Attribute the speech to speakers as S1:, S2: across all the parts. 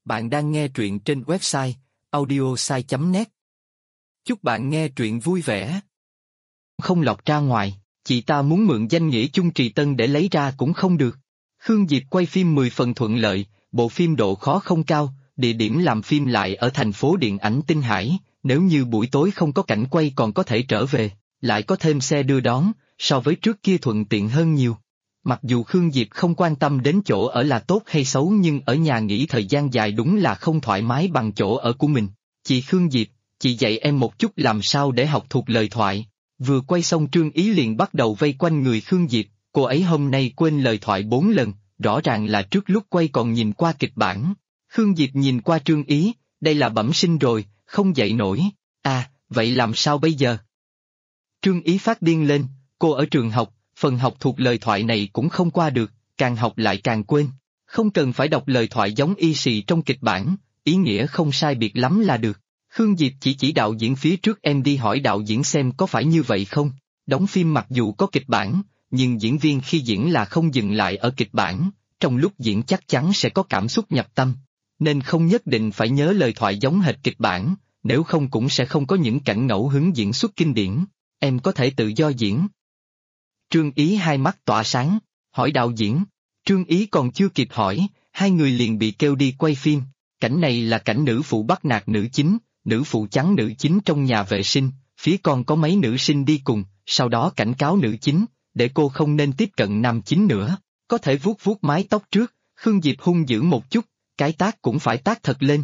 S1: Bạn đang nghe truyện trên website audiosai.net. Chúc bạn nghe truyện vui vẻ.
S2: Không lọt ra ngoài, chị ta muốn mượn danh nghĩa Chung Trì Tân để lấy ra cũng không được. Khương Diệp quay phim 10 phần thuận lợi, bộ phim độ khó không cao, địa điểm làm phim lại ở thành phố điện ảnh Tinh Hải, nếu như buổi tối không có cảnh quay còn có thể trở về, lại có thêm xe đưa đón, so với trước kia thuận tiện hơn nhiều. Mặc dù Khương Diệp không quan tâm đến chỗ ở là tốt hay xấu nhưng ở nhà nghỉ thời gian dài đúng là không thoải mái bằng chỗ ở của mình. Chị Khương Diệp, chị dạy em một chút làm sao để học thuộc lời thoại. Vừa quay xong Trương Ý liền bắt đầu vây quanh người Khương Diệp, cô ấy hôm nay quên lời thoại 4 lần, rõ ràng là trước lúc quay còn nhìn qua kịch bản. Khương Diệp nhìn qua Trương Ý, đây là bẩm sinh rồi, không dậy nổi. À, vậy làm sao bây giờ? Trương Ý phát điên lên, cô ở trường học, phần học thuộc lời thoại này cũng không qua được, càng học lại càng quên. Không cần phải đọc lời thoại giống y xì trong kịch bản, ý nghĩa không sai biệt lắm là được. Khương Diệp chỉ đạo diễn phía trước em đi hỏi đạo diễn xem có phải như vậy không. Đóng phim mặc dù có kịch bản, nhưng diễn viên khi diễn là không dừng lại ở kịch bản, trong lúc diễn chắc chắn sẽ có cảm xúc nhập tâm. Nên không nhất định phải nhớ lời thoại giống hệt kịch bản, nếu không cũng sẽ không có những cảnh ngẫu hứng diễn xuất kinh điển. Em có thể tự do diễn. Trương Ý hai mắt tỏa sáng, hỏi đạo diễn. Trương Ý còn chưa kịp hỏi, hai người liền bị kêu đi quay phim. Cảnh này là cảnh nữ phụ bắt nạt nữ chính, nữ phụ chắn nữ chính trong nhà vệ sinh, phía còn có mấy nữ sinh đi cùng, sau đó cảnh cáo nữ chính, để cô không nên tiếp cận nam chính nữa, có thể vuốt vuốt mái tóc trước. Khương Diệp hung dữ một chút, cái tác cũng phải tác thật lên.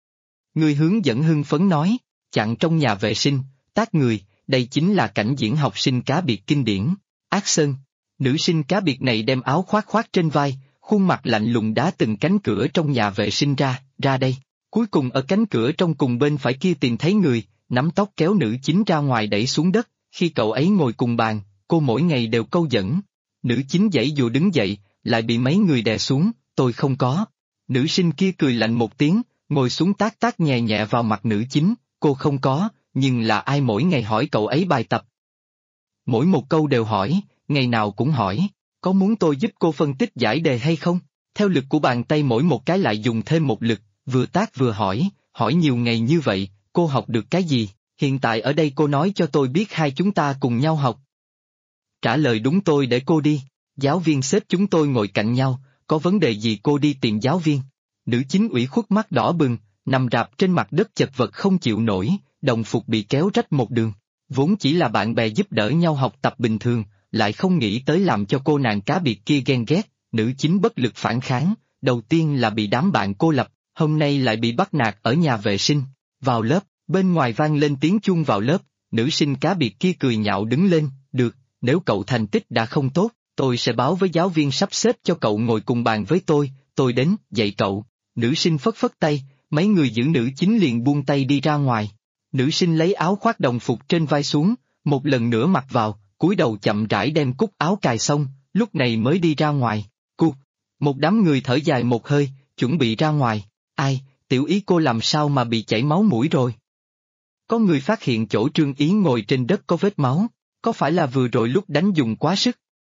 S2: Người hướng dẫn hưng phấn nói, chặn trong nhà vệ sinh, tác người, đây chính là cảnh diễn học sinh cá biệt kinh điển. Action, nữ sinh cá biệt này đem áo khoác trên vai, khuôn mặt lạnh lùng đá từng cánh cửa trong nhà vệ sinh ra đây. Cuối cùng ở cánh cửa trong cùng bên phải kia tìm thấy người, nắm tóc kéo nữ chính ra ngoài đẩy xuống đất, khi cậu ấy ngồi cùng bàn, cô mỗi ngày đều câu dẫn. Nữ chính giãy dụa đứng dậy, lại bị mấy người đè xuống, tôi không có. Nữ sinh kia cười lạnh một tiếng, ngồi xuống tác nhẹ nhẹ vào mặt nữ chính, cô không có, nhưng là ai mỗi ngày hỏi cậu ấy bài tập. Mỗi một câu đều hỏi, ngày nào cũng hỏi, có muốn tôi giúp cô phân tích giải đề hay không? Theo lực của bàn tay mỗi một cái lại dùng thêm một lực, vừa tác vừa hỏi nhiều ngày như vậy, cô học được cái gì? Hiện tại ở đây cô nói cho tôi biết hai chúng ta cùng nhau học. Trả lời đúng tôi để cô đi, giáo viên xếp chúng tôi ngồi cạnh nhau, có vấn đề gì cô đi tìm giáo viên. Nữ chính ủy khuất mắt đỏ bừng, nằm rạp trên mặt đất chật vật không chịu nổi, đồng phục bị kéo rách một đường. Vốn chỉ là bạn bè giúp đỡ nhau học tập bình thường, lại không nghĩ tới làm cho cô nàng cá biệt kia ghen ghét, nữ chính bất lực phản kháng, đầu tiên là bị đám bạn cô lập, hôm nay lại bị bắt nạt ở nhà vệ sinh. Vào lớp, bên ngoài vang lên tiếng chuông vào lớp, nữ sinh cá biệt kia cười nhạo đứng lên, được, nếu cậu thành tích đã không tốt, tôi sẽ báo với giáo viên sắp xếp cho cậu ngồi cùng bàn với tôi đến, dạy cậu. Nữ sinh phất phất tay, mấy người giữ nữ chính liền buông tay đi ra ngoài. Nữ sinh lấy áo khoác đồng phục trên vai xuống, một lần nữa mặc vào, cúi đầu chậm rãi đem cúc áo cài xong, lúc này mới đi ra ngoài. Một đám người thở dài một hơi, chuẩn bị ra ngoài. Ai, Tiểu Ý cô làm sao mà bị chảy máu mũi rồi? Có người phát hiện chỗ Trương Ý ngồi trên đất có vết máu, có phải là vừa rồi lúc đánh dùng quá sức?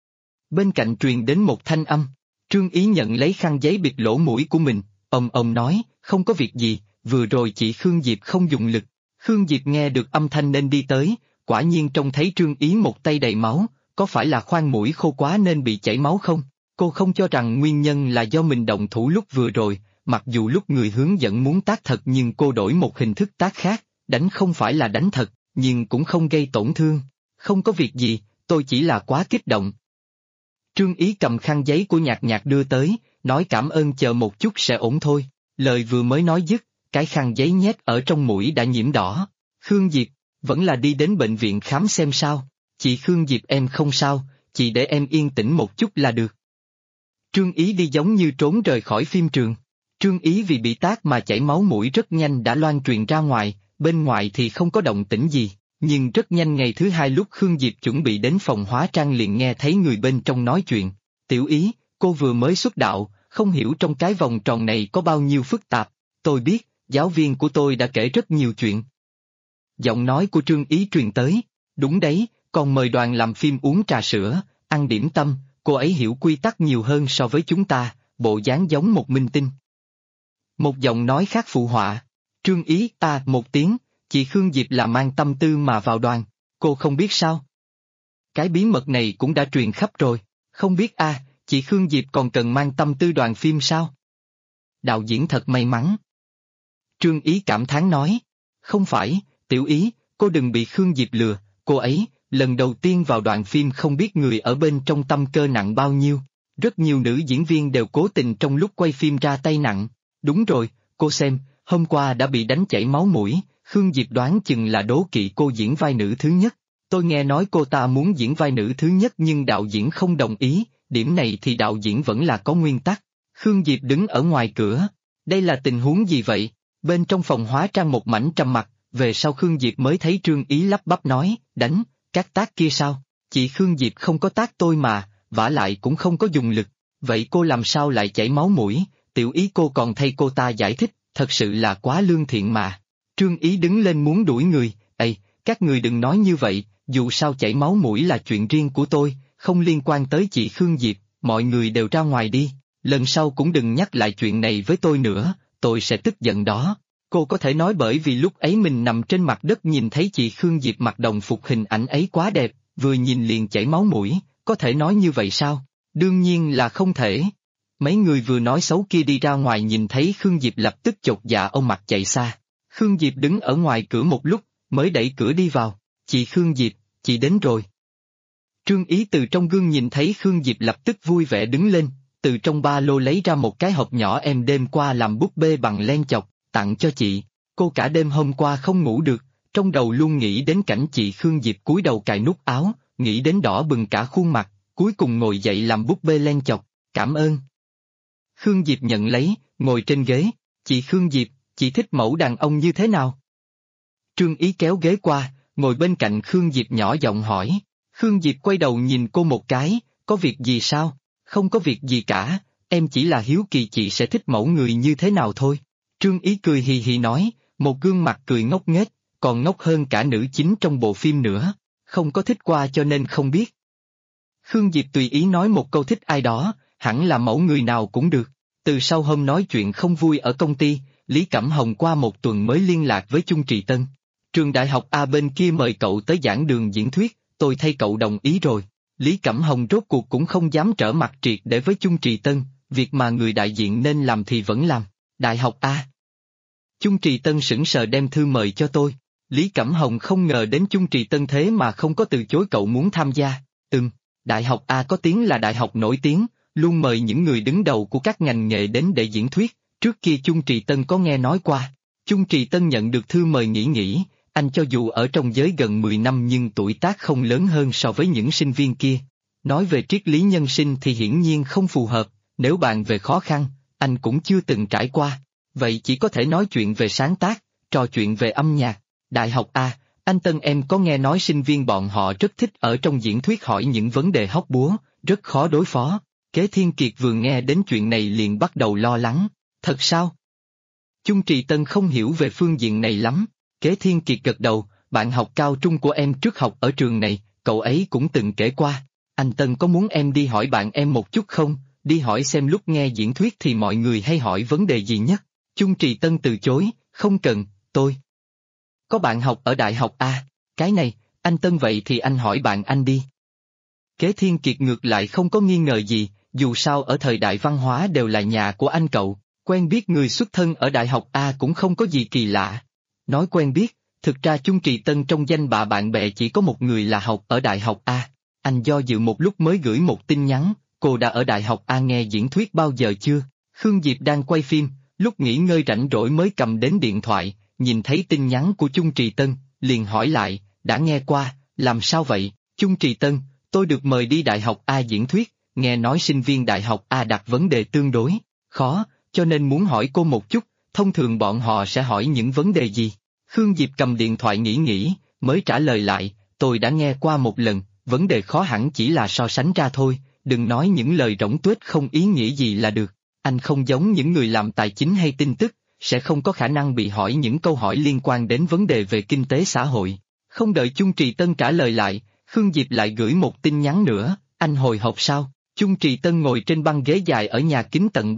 S2: Bên cạnh truyền đến một thanh âm, Trương Ý nhận lấy khăn giấy bịt lỗ mũi của mình, ông nói, không có việc gì, vừa rồi chị Khương Diệp không dùng lực. Khương Diệp nghe được âm thanh nên đi tới, quả nhiên trông thấy Trương Ý một tay đầy máu, có phải là khoang mũi khô quá nên bị chảy máu không? Cô không cho rằng nguyên nhân là do mình động thủ lúc vừa rồi, mặc dù lúc người hướng dẫn muốn tác thật nhưng cô đổi một hình thức tác khác, đánh không phải là đánh thật, nhưng cũng không gây tổn thương. Không có việc gì, tôi chỉ là quá kích động. Trương Ý cầm khăn giấy của Nhạc Nhạc đưa tới, nói cảm ơn chờ một chút sẽ ổn thôi, lời vừa mới nói dứt, cái khăn giấy nhét ở trong mũi đã nhiễm đỏ. Khương Diệp, vẫn là đi đến bệnh viện khám xem sao. Chị Khương Diệp em không sao, chị để em yên tĩnh một chút là được. Trương Ý đi giống như trốn rời khỏi phim trường. Trương Ý vì bị tát mà chảy máu mũi rất nhanh đã loan truyền ra ngoài, bên ngoài thì không có động tĩnh gì, nhưng rất nhanh ngày thứ hai lúc Khương Diệp chuẩn bị đến phòng hóa trang liền nghe thấy người bên trong nói chuyện. Tiểu Ý, cô vừa mới xuất đạo, không hiểu trong cái vòng tròn này có bao nhiêu phức tạp. Tôi biết, giáo viên của tôi đã kể rất nhiều chuyện. Giọng nói của Trương Ý truyền tới, đúng đấy, còn mời đoàn làm phim uống trà sữa, ăn điểm tâm, cô ấy hiểu quy tắc nhiều hơn so với chúng ta, bộ dáng giống một minh tinh. Một giọng nói khác phụ họa. Trương Ý, một tiếng, chị Khương Diệp là mang tâm tư mà vào đoàn, cô không biết sao? Cái bí mật này cũng đã truyền khắp rồi, không biết chị Khương Diệp còn cần mang tâm tư đoàn phim sao? Đạo diễn thật may mắn. Trương Ý cảm thán nói. Không phải, Tiểu Ý, cô đừng bị Khương Diệp lừa, cô ấy, lần đầu tiên vào đoạn phim không biết người ở bên trong tâm cơ nặng bao nhiêu. Rất nhiều nữ diễn viên đều cố tình trong lúc quay phim ra tay nặng. Đúng rồi, cô xem, hôm qua đã bị đánh chảy máu mũi, Khương Diệp đoán chừng là đố kỵ cô diễn vai nữ thứ nhất. Tôi nghe nói cô ta muốn diễn vai nữ thứ nhất nhưng đạo diễn không đồng ý, điểm này thì đạo diễn vẫn là có nguyên tắc. Khương Diệp đứng ở ngoài cửa. Đây là tình huống gì vậy? Bên trong phòng hóa trang một mảnh trầm mặc, về sau Khương Diệp mới thấy Trương Ý lắp bắp nói, đánh, các tác kia sao? Chị Khương Diệp không có tác tôi mà, vả lại cũng không có dùng lực. Vậy cô làm sao lại chảy máu mũi? Tiểu Ý cô còn thay cô ta giải thích, thật sự là quá lương thiện mà. Trương Ý đứng lên muốn đuổi người, các người đừng nói như vậy, dù sao chảy máu mũi là chuyện riêng của tôi, không liên quan tới chị Khương Diệp, mọi người đều ra ngoài đi, lần sau cũng đừng nhắc lại chuyện này với tôi nữa, tôi sẽ tức giận đó. Cô có thể nói bởi vì lúc ấy mình nằm trên mặt đất nhìn thấy chị Khương Diệp mặc đồng phục hình ảnh ấy quá đẹp, vừa nhìn liền chảy máu mũi, có thể nói như vậy sao? Đương nhiên là không thể. Mấy người vừa nói xấu kia đi ra ngoài nhìn thấy Khương Diệp lập tức chột dạ ông mặt chạy xa. Khương Diệp đứng ở ngoài cửa một lúc, mới đẩy cửa đi vào. Chị Khương Diệp, chị đến rồi. Trương Ý từ trong gương nhìn thấy Khương Diệp lập tức vui vẻ đứng lên, từ trong ba lô lấy ra một cái hộp nhỏ em đêm qua làm búp bê bằng len chọc, tặng cho chị. Cô cả đêm hôm qua không ngủ được, trong đầu luôn nghĩ đến cảnh chị Khương Diệp cúi đầu cài nút áo, nghĩ đến đỏ bừng cả khuôn mặt, cuối cùng ngồi dậy làm búp bê len chọc, cảm ơn. Khương Diệp nhận lấy, ngồi trên ghế, chị Khương Diệp, chị thích mẫu đàn ông như thế nào? Trương Ý kéo ghế qua, ngồi bên cạnh Khương Diệp nhỏ giọng hỏi. Khương Diệp quay đầu nhìn cô một cái, có việc gì sao? Không có việc gì cả, em chỉ là hiếu kỳ chị sẽ thích mẫu người như thế nào thôi. Trương Ý cười hì hì nói, một gương mặt cười ngốc nghếch, còn ngốc hơn cả nữ chính trong bộ phim nữa, không có thích qua cho nên không biết. Khương Diệp tùy ý nói một câu thích ai đó, hẳn là mẫu người nào cũng được. Từ sau hôm nói chuyện không vui ở công ty, Lý Cẩm Hồng qua một tuần mới liên lạc với Chung Trì Tân. Trường đại học A bên kia mời cậu tới giảng đường diễn thuyết, tôi thay cậu đồng ý rồi. Lý Cẩm Hồng rốt cuộc cũng không dám trở mặt triệt để với Chung Trì Tân, việc mà người đại diện nên làm thì vẫn làm. Đại học A. Chung Trì Tân sững sờ đem thư mời cho tôi. Lý Cẩm Hồng không ngờ đến Chung Trì Tân thế mà không có từ chối cậu muốn tham gia. Đại học A có tiếng là đại học nổi tiếng, luôn mời những người đứng đầu của các ngành nghề đến để diễn thuyết, trước kia Chung Trì Tân có nghe nói qua. Chung Trì Tân nhận được thư mời nghĩ, anh cho dù ở trong giới gần 10 năm nhưng tuổi tác không lớn hơn so với những sinh viên kia. Nói về triết lý nhân sinh thì hiển nhiên không phù hợp, nếu bàn về khó khăn, anh cũng chưa từng trải qua. Vậy chỉ có thể nói chuyện về sáng tác, trò chuyện về âm nhạc. Đại học A, anh Tân em có nghe nói sinh viên bọn họ rất thích ở trong diễn thuyết hỏi những vấn đề hóc búa, rất khó đối phó. Kế Thiên Kiệt vừa nghe đến chuyện này liền bắt đầu lo lắng. Thật sao? Chung Trì Tân không hiểu về phương diện này lắm. Kế Thiên Kiệt gật đầu, bạn học cao trung của em trước học ở trường này, cậu ấy cũng từng kể qua. Anh Tân có muốn em đi hỏi bạn em một chút không? Đi hỏi xem lúc nghe diễn thuyết thì mọi người hay hỏi vấn đề gì nhất? Chung Trì Tân từ chối, không cần, tôi có bạn học ở đại học A, cái này, anh Tân vậy thì anh hỏi bạn anh đi. Kế Thiên Kiệt ngược lại không có nghi ngờ gì, dù sao ở thời đại văn hóa đều là nhà của anh cậu, quen biết người xuất thân ở đại học A cũng không có gì kỳ lạ. Nói quen biết, thực ra Chung Trì Tân trong danh bạ bạn bè chỉ có một người là học ở đại học A. Anh do dự một lúc mới gửi một tin nhắn, cô đã ở đại học A nghe diễn thuyết bao giờ chưa? Khương Diệp đang quay phim, lúc nghỉ ngơi rảnh rỗi mới cầm đến điện thoại, nhìn thấy tin nhắn của Chung Trì Tân, liền hỏi lại, đã nghe qua, làm sao vậy? Chung Trì Tân, tôi được mời đi đại học A diễn thuyết, nghe nói sinh viên đại học A đặt vấn đề tương đối khó, cho nên muốn hỏi cô một chút, thông thường bọn họ sẽ hỏi những vấn đề gì? Khương Diệp cầm điện thoại nghĩ, mới trả lời lại, tôi đã nghe qua một lần, vấn đề khó hẳn chỉ là so sánh ra thôi, đừng nói những lời rỗng tuếch không ý nghĩa gì là được. Anh không giống những người làm tài chính hay tin tức, sẽ không có khả năng bị hỏi những câu hỏi liên quan đến vấn đề về kinh tế xã hội. Không đợi Chung Trì Tân trả lời lại, Khương Diệp lại gửi một tin nhắn nữa, anh hồi hộp sao? Chung Trì Tân ngồi trên băng ghế dài ở nhà kính tầng 3,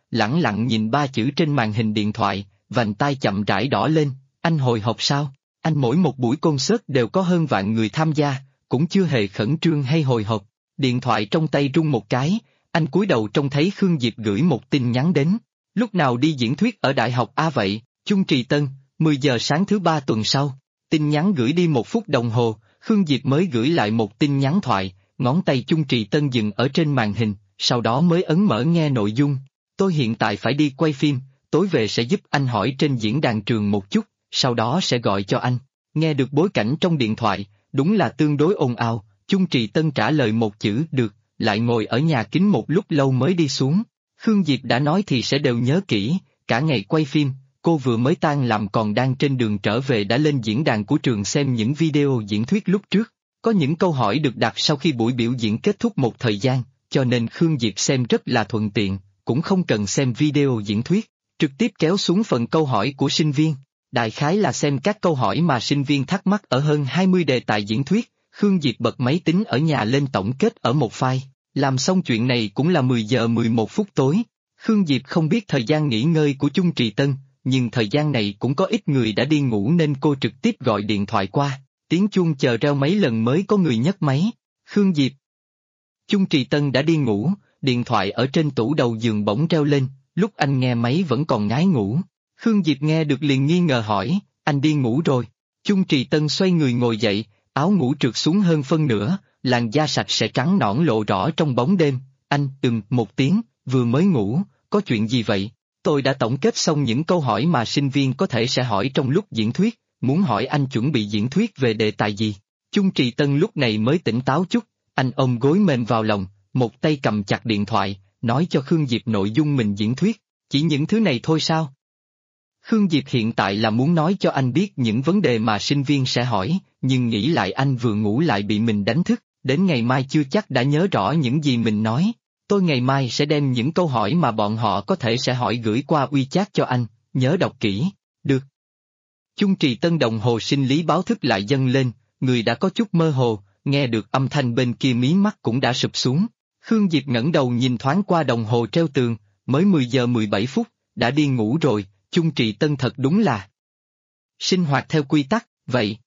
S2: lẳng lặng nhìn ba chữ trên màn hình điện thoại, vành tai chậm rãi đỏ lên. Anh hồi hộp sao? Anh mỗi một buổi concert đều có hơn vạn người tham gia, cũng chưa hề khẩn trương hay hồi hộp. Điện thoại trong tay rung một cái, anh cúi đầu trông thấy Khương Diệp gửi một tin nhắn đến. Lúc nào đi diễn thuyết ở Đại học A vậy? Chung Trì Tân, 10 giờ sáng thứ ba tuần sau. Tin nhắn gửi đi 1 phút đồng hồ, Khương Diệp mới gửi lại một tin nhắn thoại, ngón tay Chung Trì Tân dừng ở trên màn hình, sau đó mới ấn mở nghe nội dung. Tôi hiện tại phải đi quay phim, tối về sẽ giúp anh hỏi trên diễn đàn trường một chút, sau đó sẽ gọi cho anh. Nghe được bối cảnh trong điện thoại, đúng là tương đối ồn ào, Chung Trì Tân trả lời một chữ được, lại ngồi ở nhà kính một lúc lâu mới đi xuống. Khương Diệp đã nói thì sẽ đều nhớ kỹ, cả ngày quay phim, cô vừa mới tan làm còn đang trên đường trở về đã lên diễn đàn của trường xem những video diễn thuyết lúc trước. Có những câu hỏi được đặt sau khi buổi biểu diễn kết thúc một thời gian, cho nên Khương Diệp xem rất là thuận tiện, cũng không cần xem video diễn thuyết, trực tiếp kéo xuống phần câu hỏi của sinh viên. Đại khái là xem các câu hỏi mà sinh viên thắc mắc ở hơn 20 đề tài diễn thuyết, Khương Diệp bật máy tính ở nhà lên tổng kết ở một file. Làm xong chuyện này cũng là 10 giờ 11 phút tối. Khương Diệp không biết thời gian nghỉ ngơi của Chung Trì Tân, nhưng thời gian này cũng có ít người đã đi ngủ nên cô trực tiếp gọi điện thoại qua. Tiếng chuông chờ reo mấy lần mới có người nhấc máy. Khương Diệp. Chung Trì Tân đã đi ngủ, điện thoại ở trên tủ đầu giường bỗng reo lên, lúc anh nghe máy vẫn còn ngái ngủ. Khương Diệp nghe được liền nghi ngờ hỏi, anh đi ngủ rồi. Chung Trì Tân xoay người ngồi dậy, áo ngủ trượt xuống hơn phân nửa, làn da sạch sẽ trắng nõn lộ rõ trong bóng đêm. Anh một tiếng, vừa mới ngủ, có chuyện gì vậy? Tôi đã tổng kết xong những câu hỏi mà sinh viên có thể sẽ hỏi trong lúc diễn thuyết, muốn hỏi anh chuẩn bị diễn thuyết về đề tài gì. Chung Trì Tân lúc này mới tỉnh táo chút, anh ôm gối mềm vào lòng, một tay cầm chặt điện thoại, nói cho Khương Diệp nội dung mình diễn thuyết, chỉ những thứ này thôi sao? Khương Diệp hiện tại là muốn nói cho anh biết những vấn đề mà sinh viên sẽ hỏi, nhưng nghĩ lại anh vừa ngủ lại bị mình đánh thức, đến ngày mai chưa chắc đã nhớ rõ những gì mình nói. Tôi ngày mai sẽ đem những câu hỏi mà bọn họ có thể sẽ hỏi gửi qua WeChat cho anh, nhớ đọc kỹ, được. Chung Trì Tân đồng hồ sinh lý báo thức lại dâng lên, người đã có chút mơ hồ, nghe được âm thanh bên kia mí mắt cũng đã sụp xuống. Khương Diệp ngẩng đầu nhìn thoáng qua đồng hồ treo tường, mới 10 giờ 17 phút, đã đi ngủ rồi, Chung Trì Tân thật đúng là sinh hoạt theo quy tắc, vậy.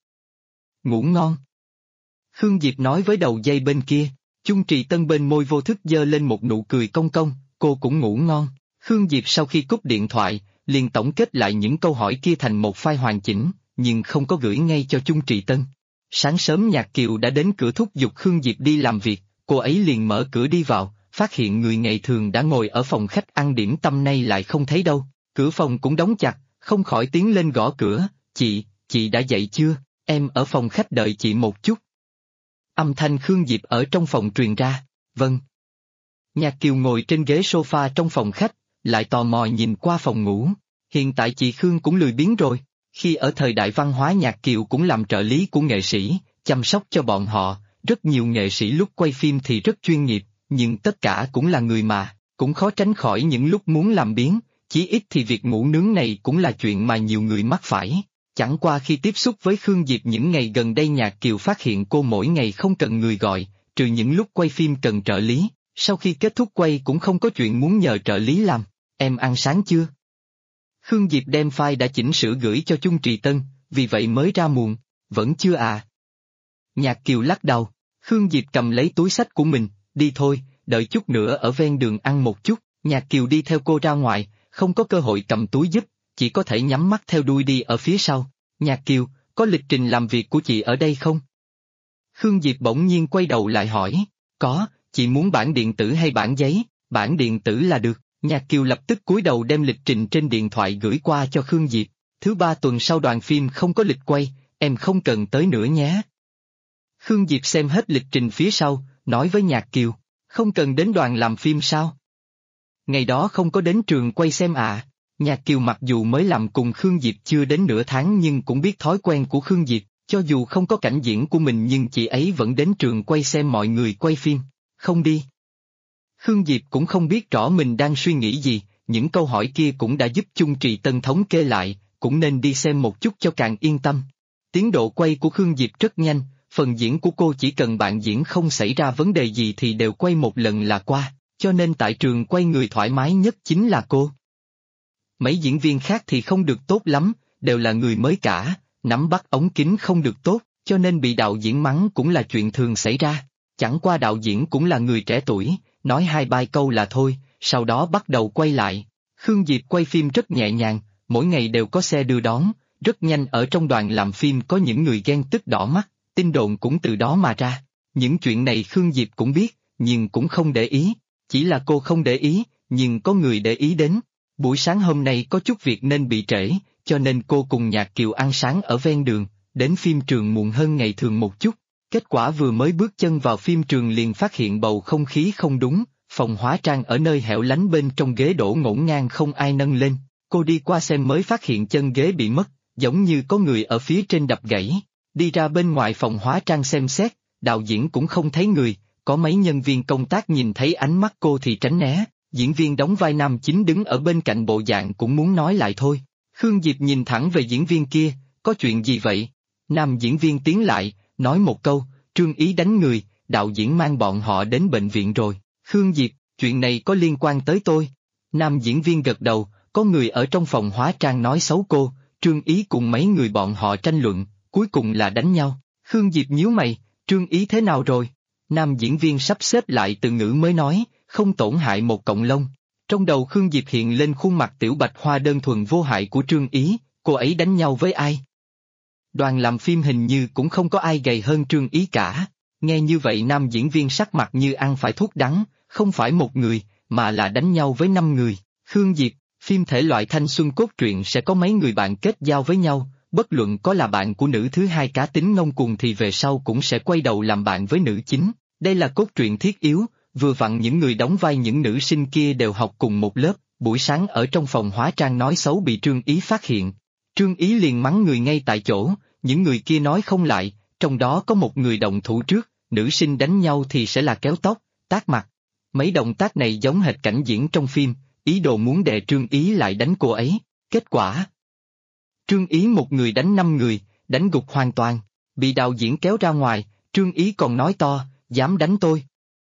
S2: Ngủ ngon. Khương Diệp nói với đầu dây bên kia, Chung Trì Tân bên môi vô thức giơ lên một nụ cười cong cong, cô cũng ngủ ngon. Khương Diệp sau khi cúp điện thoại, liền tổng kết lại những câu hỏi kia thành một file hoàn chỉnh, nhưng không có gửi ngay cho Chung Trì Tân. Sáng sớm Nhạc Kiều đã đến cửa thúc giục Khương Diệp đi làm việc, cô ấy liền mở cửa đi vào, phát hiện người ngày thường đã ngồi ở phòng khách ăn điểm tâm nay lại không thấy đâu, cửa phòng cũng đóng chặt, không khỏi tiến lên gõ cửa, chị đã dậy chưa, em ở phòng khách đợi chị một chút. Âm thanh Khương Diệp ở trong phòng truyền ra, vâng. Nhạc Kiều ngồi trên ghế sofa trong phòng khách, lại tò mò nhìn qua phòng ngủ, hiện tại chị Khương cũng lười biếng rồi, khi ở thời đại văn hóa Nhạc Kiều cũng làm trợ lý của nghệ sĩ, chăm sóc cho bọn họ, rất nhiều nghệ sĩ lúc quay phim thì rất chuyên nghiệp, nhưng tất cả cũng là người mà, cũng khó tránh khỏi những lúc muốn làm biếng, chí ít thì việc ngủ nướng này cũng là chuyện mà nhiều người mắc phải. Chẳng qua khi tiếp xúc với Khương Diệp những ngày gần đây Nhạc Kiều phát hiện cô mỗi ngày không cần người gọi, trừ những lúc quay phim cần trợ lý, sau khi kết thúc quay cũng không có chuyện muốn nhờ trợ lý làm. Em ăn sáng chưa? Khương Diệp đem file đã chỉnh sửa gửi cho Chung Trì Tân, vì vậy mới ra muộn, vẫn chưa à? Nhạc Kiều lắc đầu, Khương Diệp cầm lấy túi xách của mình, đi thôi, đợi chút nữa ở ven đường ăn một chút. Nhạc Kiều đi theo cô ra ngoài, không có cơ hội cầm túi giúp, chỉ có thể nhắm mắt theo đuôi đi ở phía sau. Nhạc Kiều, có lịch trình làm việc của chị ở đây không? Khương Diệp bỗng nhiên quay đầu lại hỏi, có, chị muốn bản điện tử hay bản giấy? Bản điện tử là được. Nhạc Kiều lập tức cúi đầu đem lịch trình trên điện thoại gửi qua cho Khương Diệp. Thứ ba tuần sau đoàn phim không có lịch quay, em không cần tới nữa nhé. Khương Diệp xem hết lịch trình phía sau, nói với Nhạc Kiều, không cần đến đoàn làm phim sao? Ngày đó không có đến trường quay xem à? Nhạc Kiều mặc dù mới làm cùng Khương Diệp chưa đến nửa tháng nhưng cũng biết thói quen của Khương Diệp, cho dù không có cảnh diễn của mình nhưng chị ấy vẫn đến trường quay xem mọi người quay phim. Không đi. Khương Diệp cũng không biết rõ mình đang suy nghĩ gì, những câu hỏi kia cũng đã giúp Chung Trì Tân thống kê lại, cũng nên đi xem một chút cho càng yên tâm. Tiến độ quay của Khương Diệp rất nhanh, phần diễn của cô chỉ cần bạn diễn không xảy ra vấn đề gì thì đều quay một lần là qua, cho nên tại trường quay người thoải mái nhất chính là cô. Mấy diễn viên khác thì không được tốt lắm, đều là người mới cả, nắm bắt ống kính không được tốt, cho nên bị đạo diễn mắng cũng là chuyện thường xảy ra. Chẳng qua đạo diễn cũng là người trẻ tuổi, nói hai ba câu là thôi, sau đó bắt đầu quay lại. Khương Diệp quay phim rất nhẹ nhàng, mỗi ngày đều có xe đưa đón, rất nhanh ở trong đoàn làm phim có những người ghen tức đỏ mắt, tin đồn cũng từ đó mà ra. Những chuyện này Khương Diệp cũng biết, nhưng cũng không để ý, chỉ là cô không để ý, nhưng có người để ý đến. Buổi sáng hôm nay có chút việc nên bị trễ, cho nên cô cùng Nhạc Kiều ăn sáng ở ven đường, đến phim trường muộn hơn ngày thường một chút. Kết quả vừa mới bước chân vào phim trường liền phát hiện bầu không khí không đúng, phòng hóa trang ở nơi hẻo lánh bên trong ghế đổ ngổn ngang không ai nâng lên. Cô đi qua xem mới phát hiện chân ghế bị mất, giống như có người ở phía trên đập gãy. Đi ra bên ngoài phòng hóa trang xem xét, đạo diễn cũng không thấy người, có mấy nhân viên công tác nhìn thấy ánh mắt cô thì tránh né, diễn viên đóng vai nam chính đứng ở bên cạnh bộ dạng cũng muốn nói lại thôi. Khương Diệp nhìn thẳng về diễn viên kia, có chuyện gì vậy? Nam diễn viên tiến lại, nói một câu, Trương Ý đánh người, đạo diễn mang bọn họ đến bệnh viện rồi. Khương Diệp, chuyện này có liên quan tới tôi. Nam diễn viên gật đầu, có người ở trong phòng hóa trang nói xấu cô, Trương Ý cùng mấy người bọn họ tranh luận, cuối cùng là đánh nhau. Khương Diệp nhíu mày, Trương Ý thế nào rồi? Nam diễn viên sắp xếp lại từ ngữ mới nói, không tổn hại một cọng lông. Trong đầu Khương Diệp hiện lên khuôn mặt tiểu bạch hoa đơn thuần vô hại của Trương Ý, cô ấy đánh nhau với ai? Đoàn làm phim hình như cũng không có ai gầy hơn Trương Ý cả. Nghe như vậy nam diễn viên sắc mặt như ăn phải thuốc đắng, không phải một người, mà là đánh nhau với 5 người. Khương Diệp, phim thể loại thanh xuân cốt truyện sẽ có mấy người bạn kết giao với nhau, bất luận có là bạn của nữ thứ hai cá tính ngông cuồng thì về sau cũng sẽ quay đầu làm bạn với nữ chính. Đây là cốt truyện thiết yếu, vừa vặn những người đóng vai những nữ sinh kia đều học cùng một lớp, buổi sáng ở trong phòng hóa trang nói xấu bị Trương Ý phát hiện. Trương Ý liền mắng người ngay tại chỗ, những người kia nói không lại, trong đó có một người động thủ trước, nữ sinh đánh nhau thì sẽ là kéo tóc, tát mặt. Mấy động tác này giống hệt cảnh diễn trong phim, ý đồ muốn đè Trương Ý lại đánh cô ấy, kết quả. Trương Ý một người đánh 5 người, đánh gục hoàn toàn, bị đạo diễn kéo ra ngoài, Trương Ý còn nói to, dám đánh tôi.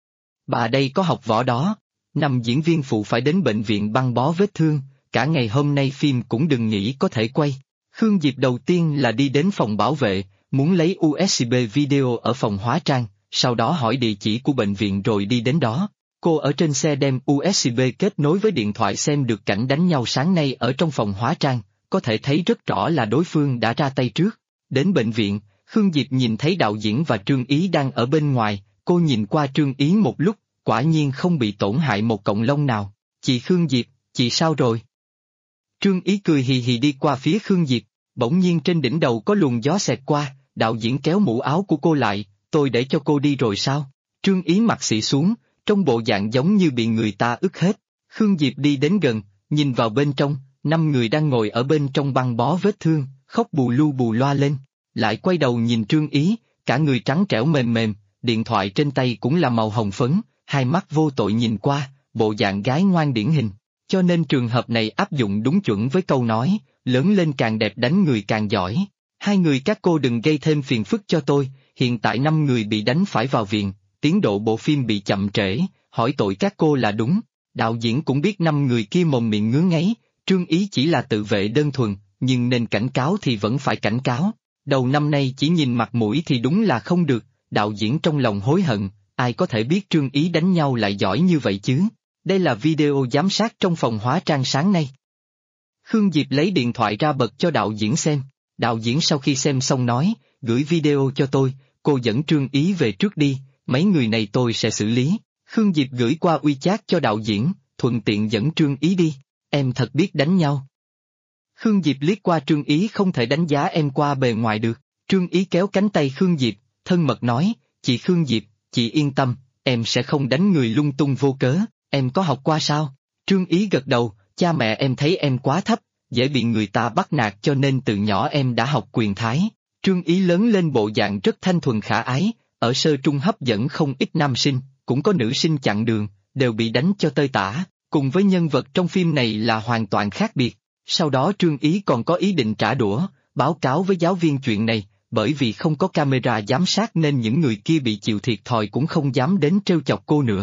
S2: Bà đây có học võ đó, 5 diễn viên phụ phải đến bệnh viện băng bó vết thương, cả ngày hôm nay phim cũng đừng nghĩ có thể quay. Khương Diệp đầu tiên là đi đến phòng bảo vệ, muốn lấy USB video ở phòng hóa trang, sau đó hỏi địa chỉ của bệnh viện rồi đi đến đó. Cô ở trên xe đem USB kết nối với điện thoại xem được cảnh đánh nhau sáng nay ở trong phòng hóa trang, có thể thấy rất rõ là đối phương đã ra tay trước. Đến bệnh viện, Khương Diệp nhìn thấy đạo diễn và Trương Ý đang ở bên ngoài, cô nhìn qua Trương Ý một lúc, quả nhiên không bị tổn hại một cọng lông nào. Chị Khương Diệp, chị sao rồi? Trương Ý cười hì hì đi qua phía Khương Diệp, bỗng nhiên trên đỉnh đầu có luồng gió xẹt qua, đạo diễn kéo mũ áo của cô lại, tôi để cho cô đi rồi sao? Trương Ý mặt xị xuống, trong bộ dạng giống như bị người ta ức hết. Khương Diệp đi đến gần, nhìn vào bên trong, 5 người đang ngồi ở bên trong băng bó vết thương, khóc bù lu bù loa lên. Lại quay đầu nhìn Trương Ý, cả người trắng trẻo mềm mềm, điện thoại trên tay cũng là màu hồng phấn, hai mắt vô tội nhìn qua, bộ dạng gái ngoan điển hình. Cho nên trường hợp này áp dụng đúng chuẩn với câu nói, lớn lên càng đẹp đánh người càng giỏi. 2 người các cô đừng gây thêm phiền phức cho tôi, hiện tại 5 người bị đánh phải vào viện, tiến độ bộ phim bị chậm trễ, hỏi tội các cô là đúng. Đạo diễn cũng biết 5 người kia mồm miệng ngứa ngáy, Trương Ý chỉ là tự vệ đơn thuần, nhưng nên cảnh cáo thì vẫn phải cảnh cáo. Đầu năm nay chỉ nhìn mặt mũi thì đúng là không được, đạo diễn trong lòng hối hận, ai có thể biết Trương Ý đánh nhau lại giỏi như vậy chứ. Đây là video giám sát trong phòng hóa trang sáng nay. Khương Diệp lấy điện thoại ra bật cho đạo diễn xem, đạo diễn sau khi xem xong nói, gửi video cho tôi, cô dẫn Trương Ý về trước đi, mấy người này tôi sẽ xử lý. Khương Diệp gửi qua WeChat cho đạo diễn, thuận tiện dẫn Trương Ý đi, em thật biết đánh nhau. Khương Diệp liếc qua Trương Ý không thể đánh giá em qua bề ngoài được, Trương Ý kéo cánh tay Khương Diệp, thân mật nói, chị Khương Diệp, chị yên tâm, em sẽ không đánh người lung tung vô cớ, em có học qua sao? Trương Ý gật đầu, cha mẹ em thấy em quá thấp, dễ bị người ta bắt nạt cho nên từ nhỏ em đã học quyền thái. Trương Ý lớn lên bộ dạng rất thanh thuần khả ái, ở sơ trung hấp dẫn không ít nam sinh, cũng có nữ sinh chặn đường, đều bị đánh cho tơi tả, cùng với nhân vật trong phim này là hoàn toàn khác biệt. Sau đó Trương Ý còn có ý định trả đũa, báo cáo với giáo viên chuyện này, bởi vì không có camera giám sát nên những người kia bị chịu thiệt thòi cũng không dám đến trêu chọc cô nữa.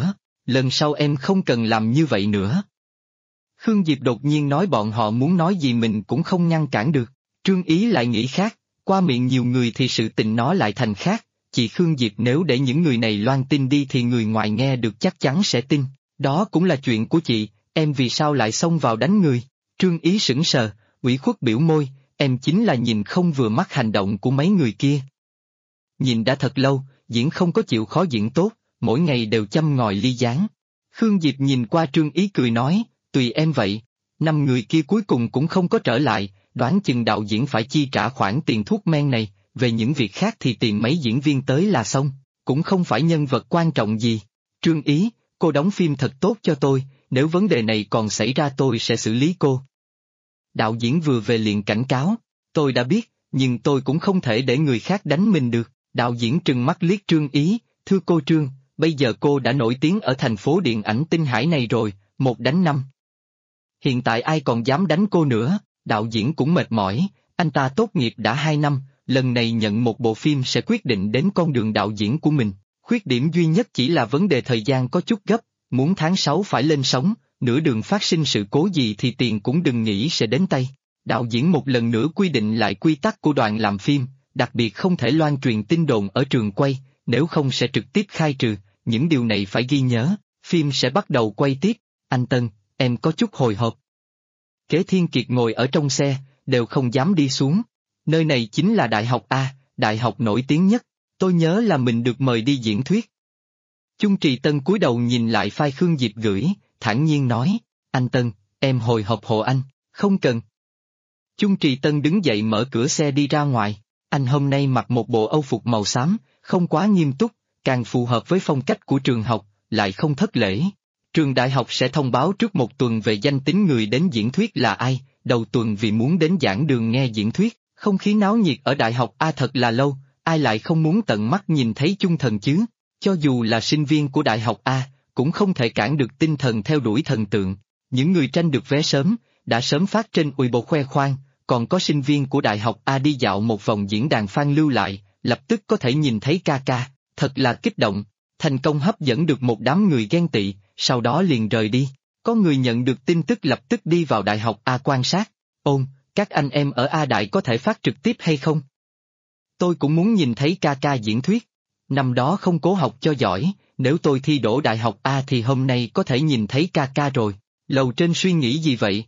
S2: lần sau em không cần làm như vậy nữa. Khương Diệp đột nhiên nói bọn họ muốn nói gì mình cũng không ngăn cản được, Trương Ý lại nghĩ khác, qua miệng nhiều người thì sự tình nó lại thành khác, chị Khương Diệp nếu để những người này loan tin đi thì người ngoài nghe được chắc chắn sẽ tin, đó cũng là chuyện của chị, em vì sao lại xông vào đánh người, Trương Ý sững sờ, ủy khuất biểu môi, em chính là nhìn không vừa mắt hành động của mấy người kia. Nhìn đã thật lâu, diễn không có chịu khó diễn tốt, mỗi ngày đều châm ngòi ly gián. Khương Diệp nhìn qua Trương Ý cười nói, tùy em vậy, 5 người kia cuối cùng cũng không có trở lại, đoán chừng đạo diễn phải chi trả khoản tiền thuốc men này, về những việc khác thì tìm mấy diễn viên tới là xong, cũng không phải nhân vật quan trọng gì. Trương Ý, cô đóng phim thật tốt cho tôi, nếu vấn đề này còn xảy ra tôi sẽ xử lý cô. Đạo diễn vừa về liền cảnh cáo, tôi đã biết, nhưng tôi cũng không thể để người khác đánh mình được. Đạo diễn trừng mắt liếc Trương Ý, thưa cô Trương, bây giờ cô đã nổi tiếng ở thành phố điện ảnh Tinh Hải này rồi, 1 đánh 5. Hiện tại ai còn dám đánh cô nữa, đạo diễn cũng mệt mỏi, anh ta tốt nghiệp đã 2 năm, lần này nhận một bộ phim sẽ quyết định đến con đường đạo diễn của mình. Khuyết điểm duy nhất chỉ là vấn đề thời gian có chút gấp, muốn tháng 6 phải lên sóng, nửa đường phát sinh sự cố gì thì tiền cũng đừng nghĩ sẽ đến tay. Đạo diễn một lần nữa quy định lại quy tắc của đoàn làm phim, đặc biệt không thể loan truyền tin đồn ở trường quay, nếu không sẽ trực tiếp khai trừ, những điều này phải ghi nhớ, phim sẽ bắt đầu quay tiếp, anh Tân, em có chút hồi hộp. Kế Thiên Kiệt ngồi ở trong xe, đều không dám đi xuống, nơi này chính là Đại học A, đại học nổi tiếng nhất, tôi nhớ là mình được mời đi diễn thuyết. Chung Trì Tân cúi đầu nhìn lại file Khương Diệp gửi, thản nhiên nói, anh Tân, em hồi hộp hộ anh, không cần. Chung Trì Tân đứng dậy mở cửa xe đi ra ngoài, anh hôm nay mặc một bộ âu phục màu xám, không quá nghiêm túc, càng phù hợp với phong cách của trường học, lại không thất lễ. Trường đại học sẽ thông báo trước 1 tuần về danh tính người đến diễn thuyết là ai, đầu tuần vì muốn đến giảng đường nghe diễn thuyết, không khí náo nhiệt ở đại học A thật là lâu, ai lại không muốn tận mắt nhìn thấy chung thần chứ, cho dù là sinh viên của đại học A, cũng không thể cản được tinh thần theo đuổi thần tượng. Những người tranh được vé sớm, đã sớm phát trên Weibo khoe khoang, còn có sinh viên của đại học A đi dạo một vòng diễn đàn fan lưu lại, lập tức có thể nhìn thấy ca ca, thật là kích động, thành công hấp dẫn được một đám người ghen tị, sau đó liền rời đi. Có người nhận được tin tức lập tức đi vào đại học A quan sát, các anh em ở A Đại có thể phát trực tiếp hay không? Tôi cũng muốn nhìn thấy ca ca diễn thuyết. Năm đó không cố học cho giỏi, nếu tôi thi đỗ đại học A thì hôm nay có thể nhìn thấy ca ca rồi. Lầu trên suy nghĩ gì vậy?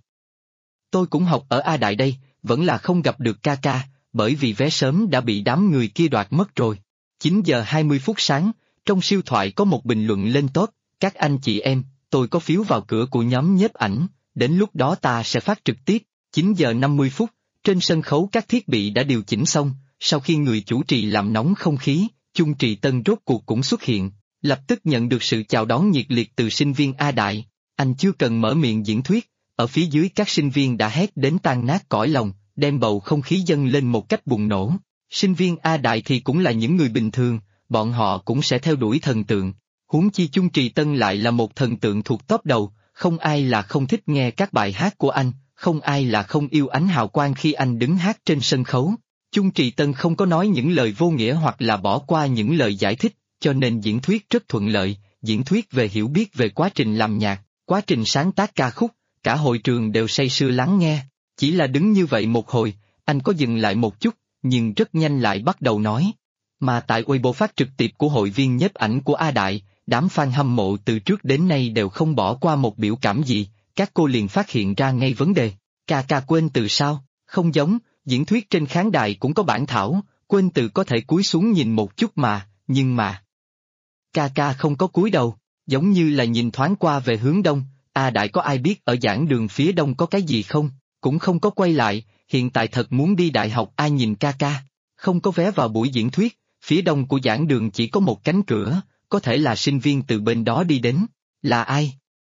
S2: Tôi cũng học ở A Đại đây, vẫn là không gặp được ca ca, bởi vì vé sớm đã bị đám người kia đoạt mất rồi. 9 giờ 20 phút sáng, trong siêu thoại có một bình luận lên top, các anh chị em, tôi có phiếu vào cửa của nhóm nhiếp ảnh, đến lúc đó ta sẽ phát trực tiếp. 9 giờ 50 phút, trên sân khấu các thiết bị đã điều chỉnh xong, sau khi người chủ trì làm nóng không khí, Chung Trì Tân rốt cuộc cũng xuất hiện, lập tức nhận được sự chào đón nhiệt liệt từ sinh viên A Đại, anh chưa cần mở miệng diễn thuyết, ở phía dưới các sinh viên đã hét đến tan nát cõi lòng, đem bầu không khí dâng lên một cách bùng nổ. Sinh viên A Đại thì cũng là những người bình thường, bọn họ cũng sẽ theo đuổi thần tượng, huống chi Chung Trì Tân lại là một thần tượng thuộc top đầu, không ai là không thích nghe các bài hát của anh, không ai là không yêu ánh hào quang khi anh đứng hát trên sân khấu. Chung Trì Tân không có nói những lời vô nghĩa hoặc là bỏ qua những lời giải thích, cho nên diễn thuyết rất thuận lợi, diễn thuyết về hiểu biết về quá trình làm nhạc, quá trình sáng tác ca khúc, cả hội trường đều say sưa lắng nghe, chỉ là đứng như vậy một hồi, anh có dừng lại một chút, nhưng rất nhanh lại bắt đầu nói. Mà tại Weibo phát trực tiếp của hội viên nhiếp ảnh của A Đại, đám fan hâm mộ từ trước đến nay đều không bỏ qua một biểu cảm gì, các cô liền phát hiện ra ngay vấn đề. Ca ca quên từ sao, không giống, diễn thuyết trên khán đài cũng có bản thảo, quên từ có thể cúi xuống nhìn một chút mà, nhưng mà... Ca ca không có cúi đầu, giống như là nhìn thoáng qua về hướng đông, A Đại có ai biết ở giảng đường phía đông có cái gì không, cũng không có quay lại, hiện tại thật muốn đi đại học ai nhìn ca ca, không có vé vào buổi diễn thuyết, phía đông của giảng đường chỉ có một cánh cửa, có thể là sinh viên từ bên đó đi đến, là ai?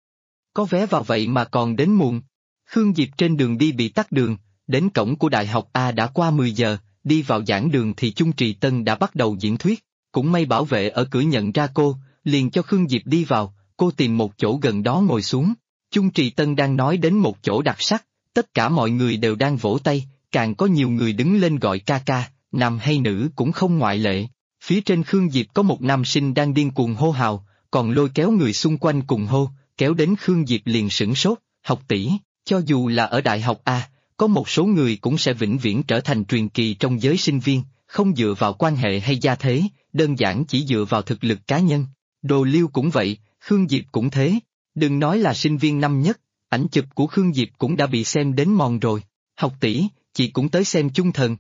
S2: Có vé vào vậy mà còn đến muộn. Khương Diệp trên đường đi bị tắc đường, đến cổng của đại học A đã qua 10 giờ, đi vào giảng đường thì Chung Trì Tân đã bắt đầu diễn thuyết, cũng may bảo vệ ở cửa nhận ra cô, liền cho Khương Diệp đi vào, cô tìm một chỗ gần đó ngồi xuống. Chung Trì Tân đang nói đến một chỗ đặc sắc, tất cả mọi người đều đang vỗ tay, càng có nhiều người đứng lên gọi ca ca, nam hay nữ cũng không ngoại lệ. Phía trên Khương Diệp có một nam sinh đang điên cuồng hô hào, còn lôi kéo người xung quanh cùng hô, kéo đến Khương Diệp liền sửng sốt, học tỷ, cho dù là ở đại học A, có một số người cũng sẽ vĩnh viễn trở thành truyền kỳ trong giới sinh viên, không dựa vào quan hệ hay gia thế, đơn giản chỉ dựa vào thực lực cá nhân. Đồ Liêu cũng vậy, Khương Diệp cũng thế, đừng nói là sinh viên năm nhất, ảnh chụp của Khương Diệp cũng đã bị xem đến mòn rồi. Học tỷ, chị cũng tới xem chung thần.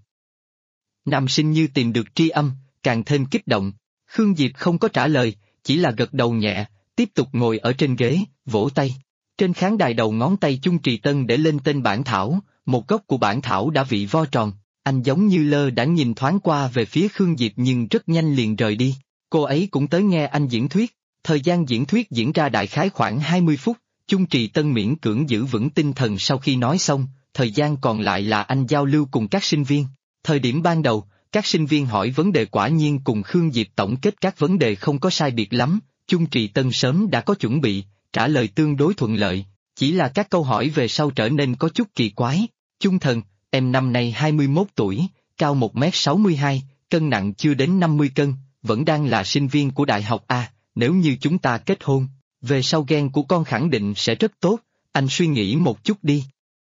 S2: Nam sinh như tìm được tri âm, càng thêm kích động. Khương Diệp không có trả lời, chỉ là gật đầu nhẹ, tiếp tục ngồi ở trên ghế, vỗ tay. Trên khán đài đầu ngón tay Chung Trì Tân để lên tên bản thảo, một góc của bản thảo đã vị vo tròn. Anh giống như lơ đãng nhìn thoáng qua về phía Khương Diệp nhưng rất nhanh liền rời đi. Cô ấy cũng tới nghe anh diễn thuyết. Thời gian diễn thuyết diễn ra đại khái khoảng 20 phút, Chung Trì Tân miễn cưỡng giữ vững tinh thần sau khi nói xong, thời gian còn lại là anh giao lưu cùng các sinh viên. Thời điểm ban đầu, các sinh viên hỏi vấn đề quả nhiên cùng Khương Diệp tổng kết các vấn đề không có sai biệt lắm, Chung Trì Tân sớm đã có chuẩn bị, trả lời tương đối thuận lợi, chỉ là các câu hỏi về sau trở nên có chút kỳ quái. Chung thần, em năm nay 21 tuổi, cao 1m62, cân nặng chưa đến 50 cân, vẫn đang là sinh viên của đại học A, nếu như chúng ta kết hôn, về sau gen của con khẳng định sẽ rất tốt, anh suy nghĩ một chút đi.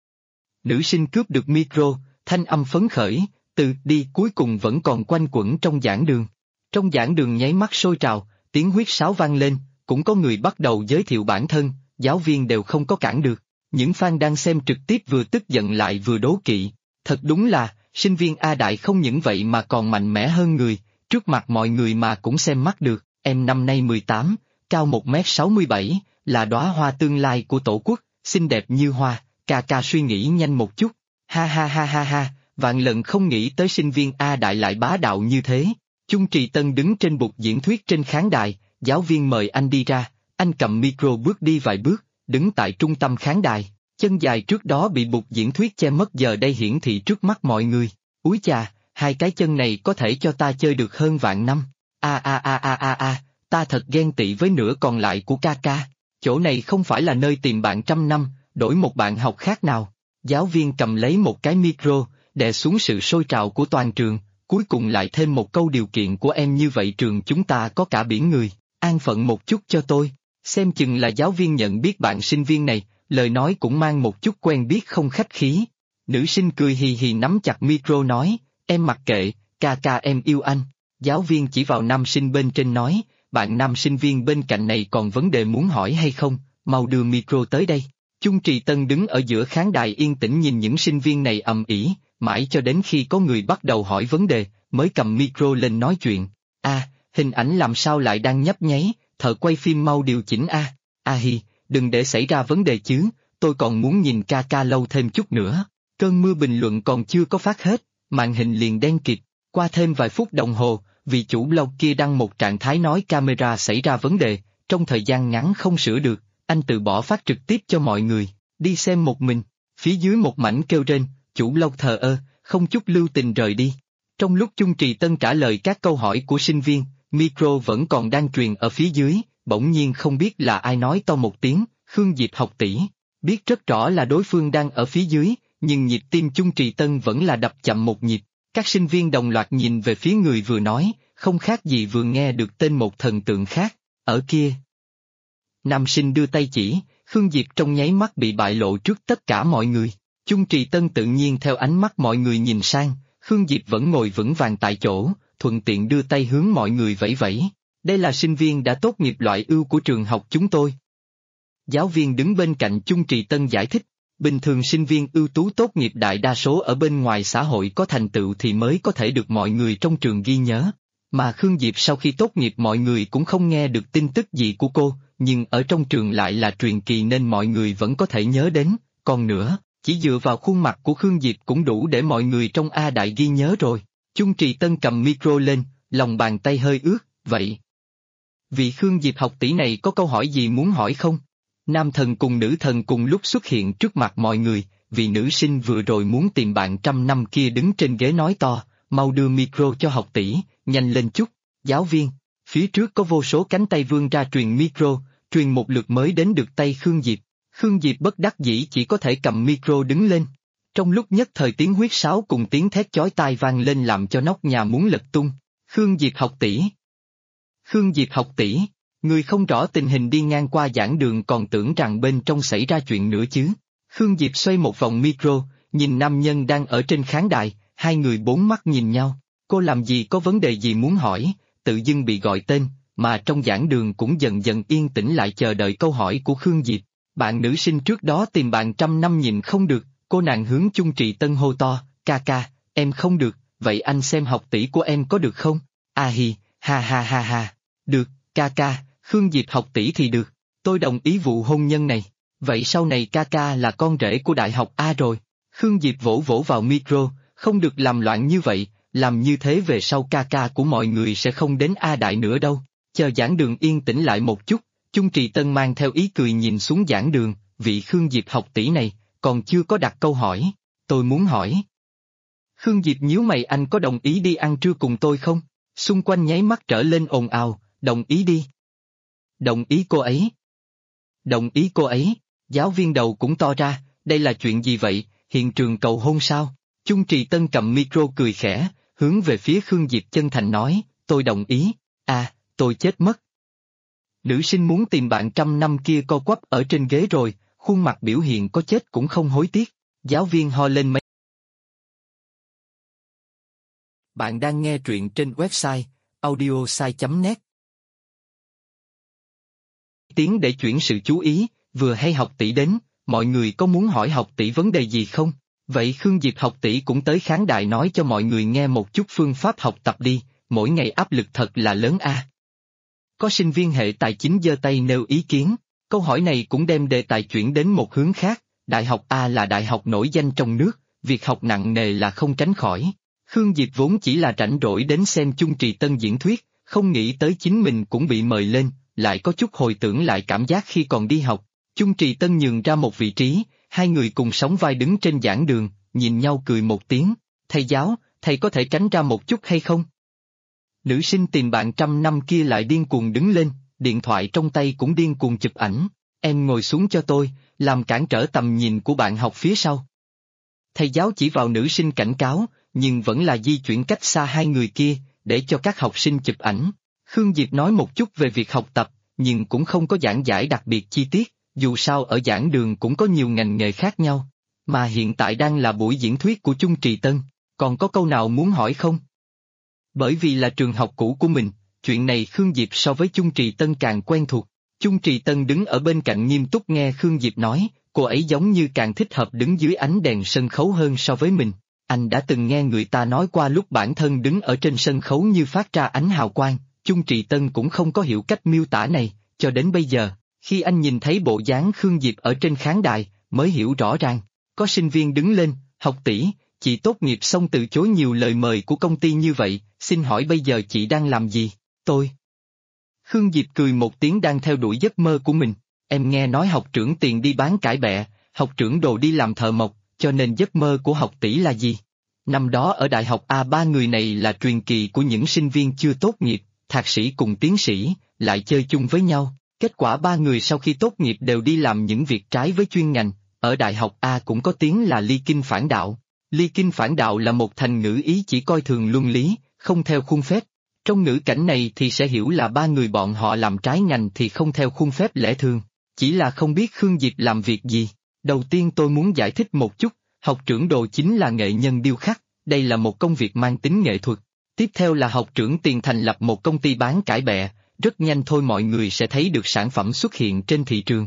S2: Nữ sinh cướp được micro, thanh âm phấn khởi, từ đi cuối cùng vẫn còn quanh quẩn trong giảng đường. Trong giảng đường nháy mắt sôi trào, tiếng huýt sáo vang lên, cũng có người bắt đầu giới thiệu bản thân, giáo viên đều không có cản được. Những fan đang xem trực tiếp vừa tức giận lại vừa đố kỵ. Thật đúng là, sinh viên A Đại không những vậy mà còn mạnh mẽ hơn người, trước mặt mọi người mà cũng xem mắt được. Em năm nay 18, cao 1m67, là đóa hoa tương lai của tổ quốc, xinh đẹp như hoa, ca suy nghĩ nhanh một chút. Ha ha ha ha ha, vạn lần không nghĩ tới sinh viên A Đại lại bá đạo như thế. Chung Trì Tân đứng trên bục diễn thuyết trên khán đài, giáo viên mời anh đi ra, anh cầm micro bước đi vài bước, đứng tại trung tâm khán đài, chân dài trước đó bị bục diễn thuyết che mất giờ đây hiển thị trước mắt mọi người. Úi chà, hai cái chân này có thể cho ta chơi được hơn vạn năm. Ta thật ghen tị với nửa còn lại của ca. Chỗ này không phải là nơi tìm bạn trăm năm, đổi một bạn học khác nào. Giáo viên cầm lấy một cái micro, đè xuống sự sôi trào của toàn trường, cuối cùng lại thêm một câu điều kiện của em như vậy trường chúng ta có cả biển người, an phận một chút cho tôi. Xem chừng là giáo viên nhận biết bạn sinh viên này, lời nói cũng mang một chút quen biết không khách khí. Nữ sinh cười hì hì nắm chặt micro nói, em mặc kệ, ca em yêu anh. Giáo viên chỉ vào nam sinh bên trên nói, bạn nam sinh viên bên cạnh này còn vấn đề muốn hỏi hay không, mau đưa micro tới đây. Chung Trì Tân đứng ở giữa khán đài yên tĩnh nhìn những sinh viên này ầm ĩ, mãi cho đến khi có người bắt đầu hỏi vấn đề, mới cầm micro lên nói chuyện. Hình ảnh làm sao lại đang nhấp nháy, thợ quay phim mau điều chỉnh hi, đừng để xảy ra vấn đề chứ, tôi còn muốn nhìn ca lâu thêm chút nữa. Cơn mưa bình luận còn chưa có phát hết, màn hình liền đen kịt, qua thêm vài phút đồng hồ, vị chủ blog kia đăng một trạng thái nói camera xảy ra vấn đề, trong thời gian ngắn không sửa được, anh từ bỏ phát trực tiếp cho mọi người, đi xem một mình. Phía dưới một mảnh kêu rên, chủ blog thờ ơ, không chút lưu tình rời đi. Trong lúc Chung Trì Tân trả lời các câu hỏi của sinh viên, micro vẫn còn đang truyền ở phía dưới, bỗng nhiên không biết là ai nói to một tiếng, Khương Diệp học tỷ. Biết rất rõ là đối phương đang ở phía dưới, nhưng nhịp tim Chung Trì Tân vẫn là đập chậm một nhịp. Các sinh viên đồng loạt nhìn về phía người vừa nói, không khác gì vừa nghe được tên một thần tượng khác, ở kia. Nam sinh đưa tay chỉ, Khương Diệp trong nháy mắt bị bại lộ trước tất cả mọi người. Chung Trì Tân tự nhiên theo ánh mắt mọi người nhìn sang, Khương Diệp vẫn ngồi vững vàng tại chỗ, thuận tiện đưa tay hướng mọi người vẫy vẫy. Đây là sinh viên đã tốt nghiệp loại ưu của trường học chúng tôi. Giáo viên đứng bên cạnh Chung Trì Tân giải thích, bình thường sinh viên ưu tú tốt nghiệp đại đa số ở bên ngoài xã hội có thành tựu thì mới có thể được mọi người trong trường ghi nhớ. Mà Khương Diệp sau khi tốt nghiệp mọi người cũng không nghe được tin tức gì của cô, nhưng ở trong trường lại là truyền kỳ nên mọi người vẫn có thể nhớ đến, còn nữa, chỉ dựa vào khuôn mặt của Khương Diệp cũng đủ để mọi người trong A Đại ghi nhớ rồi. Chung Trì Tân cầm micro lên, lòng bàn tay hơi ướt, vậy. Vị Khương Diệp học tỷ này có câu hỏi gì muốn hỏi không? Nam thần cùng nữ thần cùng lúc xuất hiện trước mặt mọi người, vị nữ sinh vừa rồi muốn tìm bạn trăm năm kia đứng trên ghế nói to, mau đưa micro cho học tỷ, nhanh lên chút. Giáo viên, phía trước có vô số cánh tay vươn ra truyền micro, truyền một lượt mới đến được tay Khương Diệp. Khương Diệp bất đắc dĩ chỉ có thể cầm micro đứng lên. Trong lúc nhất thời tiếng huýt sáo cùng tiếng thét chói tai vang lên làm cho nóc nhà muốn lật tung. Khương Diệp học tỷ. Khương Diệp học tỷ. Người không rõ tình hình đi ngang qua giảng đường còn tưởng rằng bên trong xảy ra chuyện nữa chứ. Khương Diệp xoay một vòng micro, nhìn nam nhân đang ở trên khán đài, hai người bốn mắt nhìn nhau. Cô làm gì có vấn đề gì muốn hỏi, tự dưng bị gọi tên, mà trong giảng đường cũng dần dần yên tĩnh lại chờ đợi câu hỏi của Khương Diệp. Bạn nữ sinh trước đó tìm bạn trăm năm nhìn không được, cô nàng hướng Chung Trì Tân hô to, ca ca, em không được, vậy anh xem học tỷ của em có được không? A hi, ha ha ha ha, được, ca ca, Khương Diệp học tỷ thì được, tôi đồng ý vụ hôn nhân này, vậy sau này ca ca là con rể của Đại học A rồi. Khương Diệp vỗ vỗ vào micro, không được làm loạn như vậy, làm như thế về sau ca ca của mọi người sẽ không đến A Đại nữa đâu. Chờ giảng đường yên tĩnh lại một chút, Chung Trì Tân mang theo ý cười nhìn xuống giảng đường, vị Khương Diệp học tỷ này, còn chưa có đặt câu hỏi, tôi muốn hỏi. Khương Diệp nhíu mày, anh có đồng ý đi ăn trưa cùng tôi không? Xung quanh nháy mắt trở lên ồn ào, đồng ý đi. Đồng ý cô ấy. Đồng ý cô ấy, giáo viên đầu cũng to ra, đây là chuyện gì vậy, hiện trường cầu hôn sao? Chung Trì Tân cầm micro cười khẽ, hướng về phía Khương Diệp chân thành nói, tôi đồng ý, tôi chết mất. Nữ sinh muốn tìm bạn trăm năm kia co quắp ở trên ghế rồi, khuôn mặt biểu hiện có chết cũng không hối tiếc, giáo viên ho lên mấy.
S1: Bạn đang nghe truyện trên website audiosai.net.
S2: Tiếng để chuyển sự chú ý, vừa hay học tỷ đến, mọi người có muốn hỏi học tỷ vấn đề gì không? Vậy Khương Diệp học tỷ cũng tới khán đài nói cho mọi người nghe một chút phương pháp học tập đi, mỗi ngày áp lực thật là lớn a. Có sinh viên hệ tài chính giơ tay nêu ý kiến, câu hỏi này cũng đem đề tài chuyển đến một hướng khác, Đại học A là đại học nổi danh trong nước, việc học nặng nề là không tránh khỏi. Khương Diệp vốn chỉ là rảnh rỗi đến xem Chung Trì Tân diễn thuyết, không nghĩ tới chính mình cũng bị mời lên, lại có chút hồi tưởng lại cảm giác khi còn đi học. Chung Trì Tân nhường ra một vị trí, hai người cùng sóng vai đứng trên giảng đường, nhìn nhau cười một tiếng, thầy giáo, thầy có thể tránh ra một chút hay không? Nữ sinh tìm bạn trăm năm kia lại điên cuồng đứng lên, điện thoại trong tay cũng điên cuồng chụp ảnh, em ngồi xuống cho tôi, làm cản trở tầm nhìn của bạn học phía sau. Thầy giáo chỉ vào nữ sinh cảnh cáo, nhưng vẫn là di chuyển cách xa hai người kia, để cho các học sinh chụp ảnh. Khương Diệp nói một chút về việc học tập, nhưng cũng không có giảng giải đặc biệt chi tiết, dù sao ở giảng đường cũng có nhiều ngành nghề khác nhau. Mà hiện tại đang là buổi diễn thuyết của Chung Trì Tân, còn có câu nào muốn hỏi không? Bởi vì là trường học cũ của mình, chuyện này Khương Diệp so với Chung Trì Tân càng quen thuộc. Chung Trì Tân đứng ở bên cạnh nghiêm túc nghe Khương Diệp nói, cô ấy giống như càng thích hợp đứng dưới ánh đèn sân khấu hơn so với mình. Anh đã từng nghe người ta nói qua lúc bản thân đứng ở trên sân khấu như phát ra ánh hào quang, Chung Trì Tân cũng không có hiểu cách miêu tả này, cho đến bây giờ, khi anh nhìn thấy bộ dáng Khương Diệp ở trên khán đài, mới hiểu rõ ràng. Có sinh viên đứng lên, học tỷ, chị tốt nghiệp xong từ chối nhiều lời mời của công ty như vậy, xin hỏi bây giờ chị đang làm gì? Tôi. Khương Diệp cười một tiếng đang theo đuổi giấc mơ của mình, em nghe nói học trưởng Tiền đi bán cải bẹ, học trưởng Đồ đi làm thợ mộc, cho nên giấc mơ của học tỷ là gì? Năm đó ở đại học A ba người này là truyền kỳ của những sinh viên chưa tốt nghiệp, thạc sĩ cùng tiến sĩ, lại chơi chung với nhau, kết quả ba người sau khi tốt nghiệp đều đi làm những việc trái với chuyên ngành, ở đại học A cũng có tiếng là ly kinh phản đạo. Ly kinh phản đạo là một thành ngữ ý chỉ coi thường luân lý, không theo khuôn phép. Trong ngữ cảnh này thì sẽ hiểu là ba người bọn họ làm trái ngành thì không theo khuôn phép lẽ thường, chỉ là không biết Khương Diệp làm việc gì. Đầu tiên tôi muốn giải thích một chút, học trưởng Đồ chính là nghệ nhân điêu khắc, đây là một công việc mang tính nghệ thuật. Tiếp theo là học trưởng Tiền thành lập một công ty bán cải bẹ, rất nhanh thôi mọi người sẽ thấy được sản phẩm xuất hiện trên thị trường.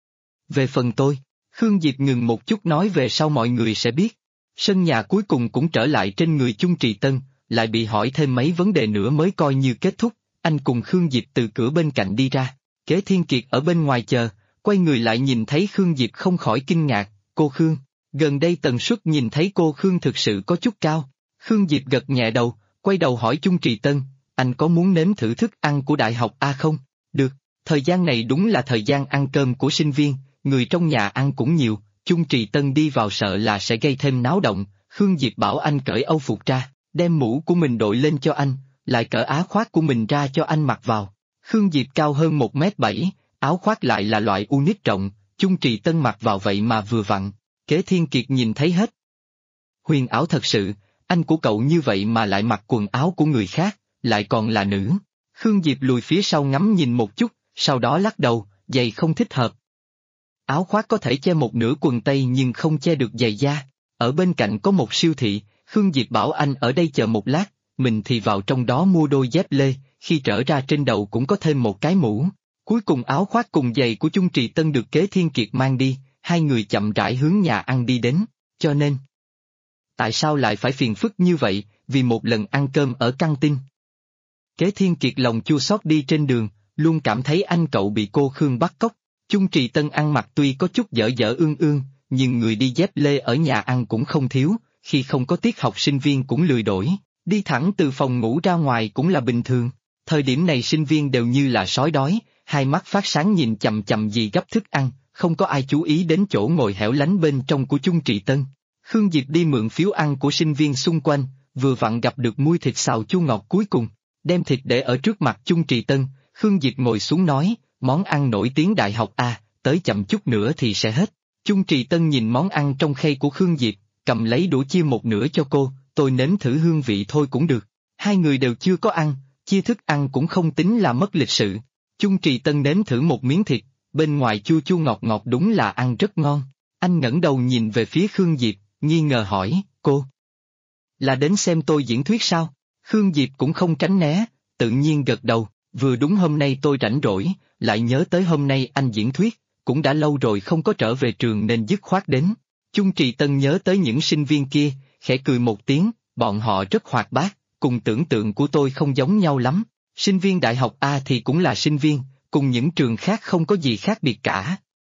S2: Về phần tôi, Khương Diệp ngừng một chút nói về sau mọi người sẽ biết. Sân nhà cuối cùng cũng trở lại trên người Chung Trì Tân, lại bị hỏi thêm mấy vấn đề nữa mới coi như kết thúc, anh cùng Khương Diệp từ cửa bên cạnh đi ra, Kế Thiên Kiệt ở bên ngoài chờ, quay người lại nhìn thấy Khương Diệp không khỏi kinh ngạc, cô Khương, gần đây tần suất nhìn thấy cô Khương thực sự có chút cao. Khương Diệp gật nhẹ đầu, quay đầu hỏi Chung Trì Tân, anh có muốn nếm thử thức ăn của đại học A không? Được, thời gian này đúng là thời gian ăn cơm của sinh viên, người trong nhà ăn cũng nhiều. Chung Trì Tân đi vào sợ là sẽ gây thêm náo động, Khương Diệp bảo anh cởi âu phục ra, đem mũ của mình đội lên cho anh, lại cởi áo khoác của mình ra cho anh mặc vào. Khương Diệp cao hơn 1m7, áo khoác lại là loại unit rộng, Chung Trì Tân mặc vào vậy mà vừa vặn, Kế Thiên Kiệt nhìn thấy hết. Huyền ảo thật sự, anh của cậu như vậy mà lại mặc quần áo của người khác, lại còn là nữ. Khương Diệp lùi phía sau ngắm nhìn một chút, sau đó lắc đầu, giày không thích hợp. Áo khoác có thể che một nửa quần tây nhưng không che được giày da. Ở bên cạnh có một siêu thị, Khương Diệp bảo anh ở đây chờ một lát, mình thì vào trong đó mua đôi dép lê, khi trở ra trên đầu cũng có thêm một cái mũ. Cuối cùng áo khoác cùng giày của Chung Trì Tân được Kế Thiên Kiệt mang đi, hai người chậm rãi hướng nhà ăn đi đến, cho nên... Tại sao lại phải phiền phức như vậy, vì một lần ăn cơm ở căng tin? Kế Thiên Kiệt lòng chua xót đi trên đường, luôn cảm thấy anh cậu bị cô Khương bắt cóc. Chung Trì Tân ăn mặc tuy có chút dở dở ương ương, nhưng người đi dép lê ở nhà ăn cũng không thiếu, khi không có tiết học sinh viên cũng lười đổi, đi thẳng từ phòng ngủ ra ngoài cũng là bình thường. Thời điểm này sinh viên đều như là sói đói, hai mắt phát sáng nhìn chằm chằm gì gấp thức ăn, không có ai chú ý đến chỗ ngồi hẻo lánh bên trong của Chung Trì Tân. Khương Diệp đi mượn phiếu ăn của sinh viên xung quanh, vừa vặn gặp được muôi thịt xào chua ngọt cuối cùng, đem thịt để ở trước mặt Chung Trì Tân, Khương Diệp ngồi xuống nói, món ăn nổi tiếng đại học A, tới chậm chút nữa thì sẽ hết. Chung Trì Tân nhìn món ăn trong khay của Khương Diệp, cầm lấy đũa chia một nửa cho cô, tôi nếm thử hương vị thôi cũng được. Hai người đều chưa có ăn, chia thức ăn cũng không tính là mất lịch sự. Chung Trì Tân nếm thử một miếng thịt, bên ngoài chua chua ngọt ngọt đúng là ăn rất ngon. Anh ngẩng đầu nhìn về phía Khương Diệp, nghi ngờ hỏi, cô là đến xem tôi diễn thuyết sao? Khương Diệp cũng không tránh né, tự nhiên gật đầu, vừa đúng hôm nay tôi rảnh rỗi, lại nhớ tới hôm nay anh diễn thuyết, cũng đã lâu rồi không có trở về trường nên dứt khoát đến. Chung Trì Tân nhớ tới những sinh viên kia, khẽ cười một tiếng, bọn họ rất hoạt bát, cùng tưởng tượng của tôi không giống nhau lắm. Sinh viên đại học A thì cũng là sinh viên, cùng những trường khác không có gì khác biệt cả.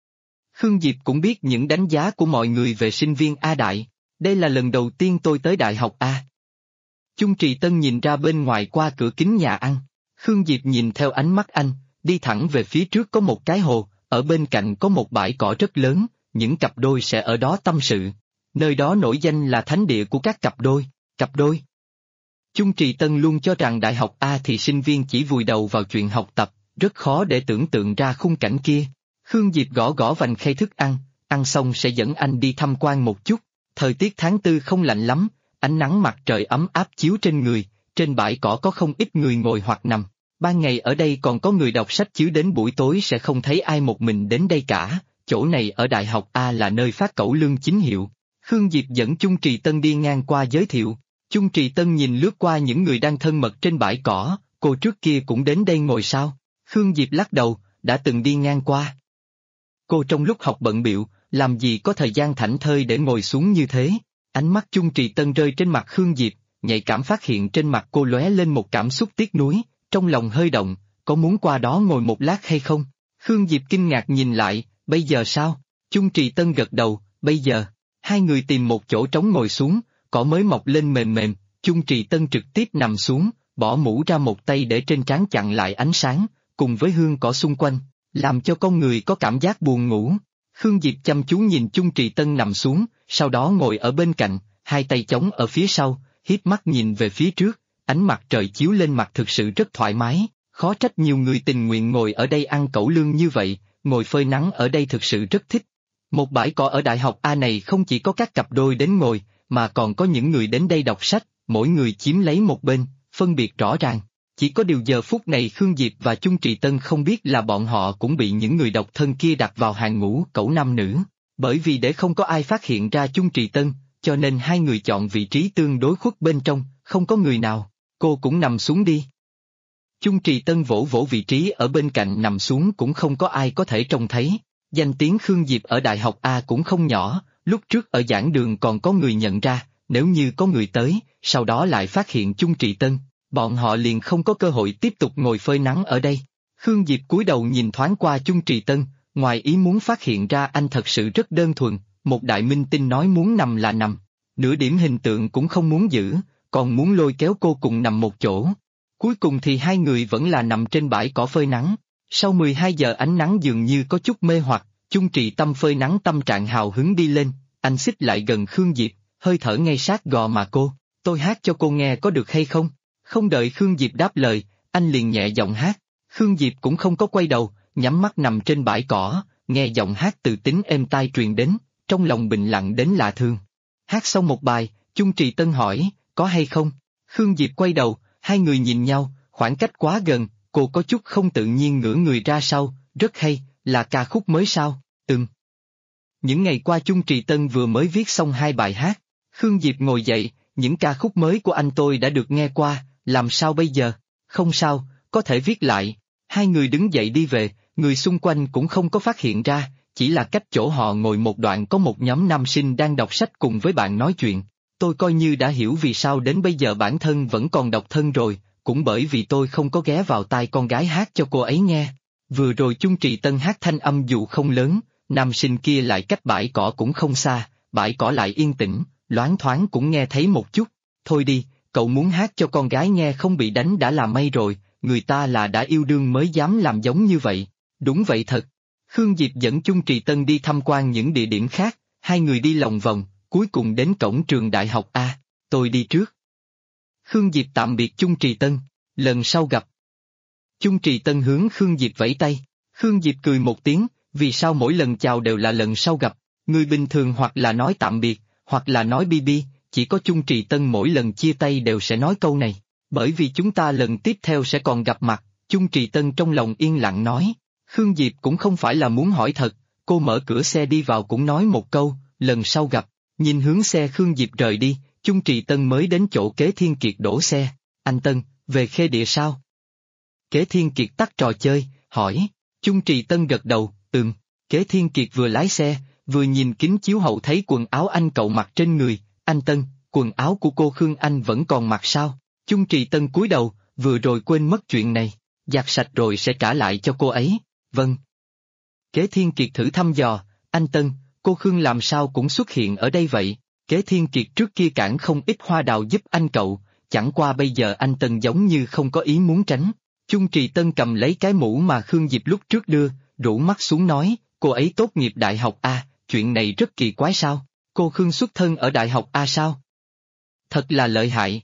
S2: Khương Diệp cũng biết những đánh giá của mọi người về sinh viên A Đại, đây là lần đầu tiên tôi tới đại học A. Chung Trì Tân nhìn ra bên ngoài qua cửa kính nhà ăn, Khương Diệp nhìn theo ánh mắt anh, đi thẳng về phía trước có một cái hồ, ở bên cạnh có một bãi cỏ rất lớn, những cặp đôi sẽ ở đó tâm sự. Nơi đó nổi danh là thánh địa của các cặp đôi, cặp đôi. Chung Trì Tân luôn cho rằng đại học A thì sinh viên chỉ vùi đầu vào chuyện học tập, rất khó để tưởng tượng ra khung cảnh kia. Khương Diệp gõ gõ vành khay thức ăn xong sẽ dẫn anh đi tham quan một chút. Thời tiết tháng 4 không lạnh lắm, ánh nắng mặt trời ấm áp chiếu trên người, trên bãi cỏ có không ít người ngồi hoặc nằm. Ban ngày ở đây còn có người đọc sách chứ đến buổi tối sẽ không thấy ai một mình đến đây cả, chỗ này ở Đại học A là nơi phát cẩu lương chính hiệu. Khương Diệp dẫn Chung Trì Tân đi ngang qua giới thiệu, Chung Trì Tân nhìn lướt qua những người đang thân mật trên bãi cỏ, cô trước kia cũng đến đây ngồi sao? Khương Diệp lắc đầu, đã từng đi ngang qua. Cô trong lúc học bận bịu, làm gì có thời gian thảnh thơi để ngồi xuống như thế? Ánh mắt Chung Trì Tân rơi trên mặt Khương Diệp, nhạy cảm phát hiện trên mặt cô lóe lên một cảm xúc tiếc nuối, trong lòng hơi động, có muốn qua đó ngồi một lát hay không? Khương Diệp kinh ngạc nhìn lại, bây giờ sao? Chung Trì Tân gật đầu, bây giờ. Hai người tìm một chỗ trống ngồi xuống, cỏ mới mọc lên mềm mềm, Chung Trì Tân trực tiếp nằm xuống, bỏ mũ ra một tay để trên trán chặn lại ánh sáng, cùng với hương cỏ xung quanh, làm cho con người có cảm giác buồn ngủ. Khương Diệp chăm chú nhìn Chung Trì Tân nằm xuống, sau đó ngồi ở bên cạnh, hai tay chống ở phía sau, híp mắt nhìn về phía trước, ánh mặt trời chiếu lên mặt thực sự rất thoải mái, khó trách nhiều người tình nguyện ngồi ở đây ăn cẩu lương như vậy, ngồi phơi nắng ở đây thực sự rất thích. Một bãi cỏ ở Đại học A này không chỉ có các cặp đôi đến ngồi, mà còn có những người đến đây đọc sách, mỗi người chiếm lấy một bên, phân biệt rõ ràng. Chỉ có điều giờ phút này Khương Diệp và Chung Trì Tân không biết là bọn họ cũng bị những người độc thân kia đặt vào hàng ngũ cẩu nam nữ. Bởi vì để không có ai phát hiện ra Chung Trì Tân, cho nên hai người chọn vị trí tương đối khuất bên trong, không có người nào, cô cũng nằm xuống đi. Chung Trì Tân vỗ vỗ vị trí ở bên cạnh nằm xuống cũng không có ai có thể trông thấy. Danh tiếng Khương Diệp ở Đại học A cũng không nhỏ, lúc trước ở giảng đường còn có người nhận ra, nếu như có người tới, sau đó lại phát hiện Chung Trì Tân, bọn họ liền không có cơ hội tiếp tục ngồi phơi nắng ở đây. Khương Diệp cúi đầu nhìn thoáng qua Chung Trì Tân, ngoài ý muốn phát hiện ra anh thật sự rất đơn thuần, một đại minh tinh nói muốn nằm là nằm, nửa điểm hình tượng cũng không muốn giữ, còn muốn lôi kéo cô cùng nằm một chỗ. Cuối cùng thì hai người vẫn là nằm trên bãi cỏ phơi nắng. Sau 12 giờ ánh nắng dường như có chút mê hoặc, Chung Trì Tâm phơi nắng tâm trạng hào hứng đi lên, anh xích lại gần Khương Diệp, hơi thở ngay sát gò mà cô, tôi hát cho cô nghe có được hay không? Không đợi Khương Diệp đáp lời, anh liền nhẹ giọng hát, Khương Diệp cũng không có quay đầu, nhắm mắt nằm trên bãi cỏ, nghe giọng hát từ tính êm tai truyền đến, trong lòng bình lặng đến lạ thường. Hát xong một bài, Chung Trì Tân hỏi, có hay không? Khương Diệp quay đầu, hai người nhìn nhau, khoảng cách quá gần, Cô có chút không tự nhiên ngửa người ra sau, rất hay, là ca khúc mới sao? Những ngày qua Chung Trì Tân vừa mới viết xong 2 bài hát. Khương Diệp ngồi dậy, những ca khúc mới của anh tôi đã được nghe qua, làm sao bây giờ? Không sao, có thể viết lại. Hai người đứng dậy đi về, người xung quanh cũng không có phát hiện ra, chỉ là cách chỗ họ ngồi một đoạn có một nhóm nam sinh đang đọc sách cùng với bạn nói chuyện. Tôi coi như đã hiểu vì sao đến bây giờ bản thân vẫn còn độc thân rồi, cũng bởi vì tôi không có ghé vào tai con gái hát cho cô ấy nghe. Vừa rồi Chung Trì Tân hát thanh âm dù không lớn, nam sinh kia lại cách bãi cỏ cũng không xa, bãi cỏ lại yên tĩnh, loáng thoáng cũng nghe thấy một chút. Thôi đi, cậu muốn hát cho con gái nghe không bị đánh đã là may rồi, người ta là đã yêu đương mới dám làm giống như vậy. Đúng vậy thật. Khương Diệp dẫn Chung Trì Tân đi tham quan những địa điểm khác, hai người đi lòng vòng, cuối cùng đến cổng trường đại học A. Tôi đi trước. Khương Diệp tạm biệt Chung Trì Tân, lần sau gặp. Chung Trì Tân hướng Khương Diệp vẫy tay, Khương Diệp cười một tiếng, vì sao mỗi lần chào đều là lần sau gặp, người bình thường hoặc là nói tạm biệt, hoặc là nói bi, chỉ có Chung Trì Tân mỗi lần chia tay đều sẽ nói câu này, bởi vì chúng ta lần tiếp theo sẽ còn gặp mặt. Chung Trì Tân trong lòng yên lặng nói. Khương Diệp cũng không phải là muốn hỏi thật, cô mở cửa xe đi vào cũng nói một câu, lần sau gặp. Nhìn hướng xe Khương Diệp rời đi, Chung Trì Tân mới đến chỗ Kế Thiên Kiệt đổ xe. Anh Tân, về Khê Địa sao? Kế Thiên Kiệt tắt trò chơi, hỏi. Chung Trì Tân gật đầu, Kế Thiên Kiệt vừa lái xe, vừa nhìn kính chiếu hậu thấy quần áo anh cậu mặc trên người. Anh Tân, quần áo của cô Khương anh vẫn còn mặc sao? Chung Trì Tân cúi đầu, vừa rồi quên mất chuyện này, giặt sạch rồi sẽ trả lại cho cô ấy. Vâng. Kế Thiên Kiệt thử thăm dò, anh Tân, cô Khương làm sao cũng xuất hiện ở đây vậy? Kế Thiên Kiệt trước kia cản không ít hoa đào giúp anh cậu, chẳng qua bây giờ anh Tân giống như không có ý muốn tránh. Chung Trì Tân cầm lấy cái mũ mà Khương Diệp lúc trước đưa, rũ mắt xuống nói, cô ấy tốt nghiệp đại học A, chuyện này rất kỳ quái sao? Cô Khương xuất thân ở đại học A sao? Thật là lợi hại.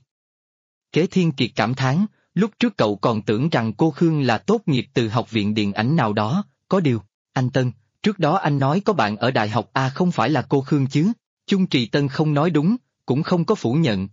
S2: Kế Thiên Kiệt cảm thán, lúc trước cậu còn tưởng rằng cô Khương là tốt nghiệp từ học viện điện ảnh nào đó, có điều, anh Tân, trước đó anh nói có bạn ở đại học A không phải là cô Khương chứ? Chung Trì Tân không nói đúng, cũng không có phủ nhận.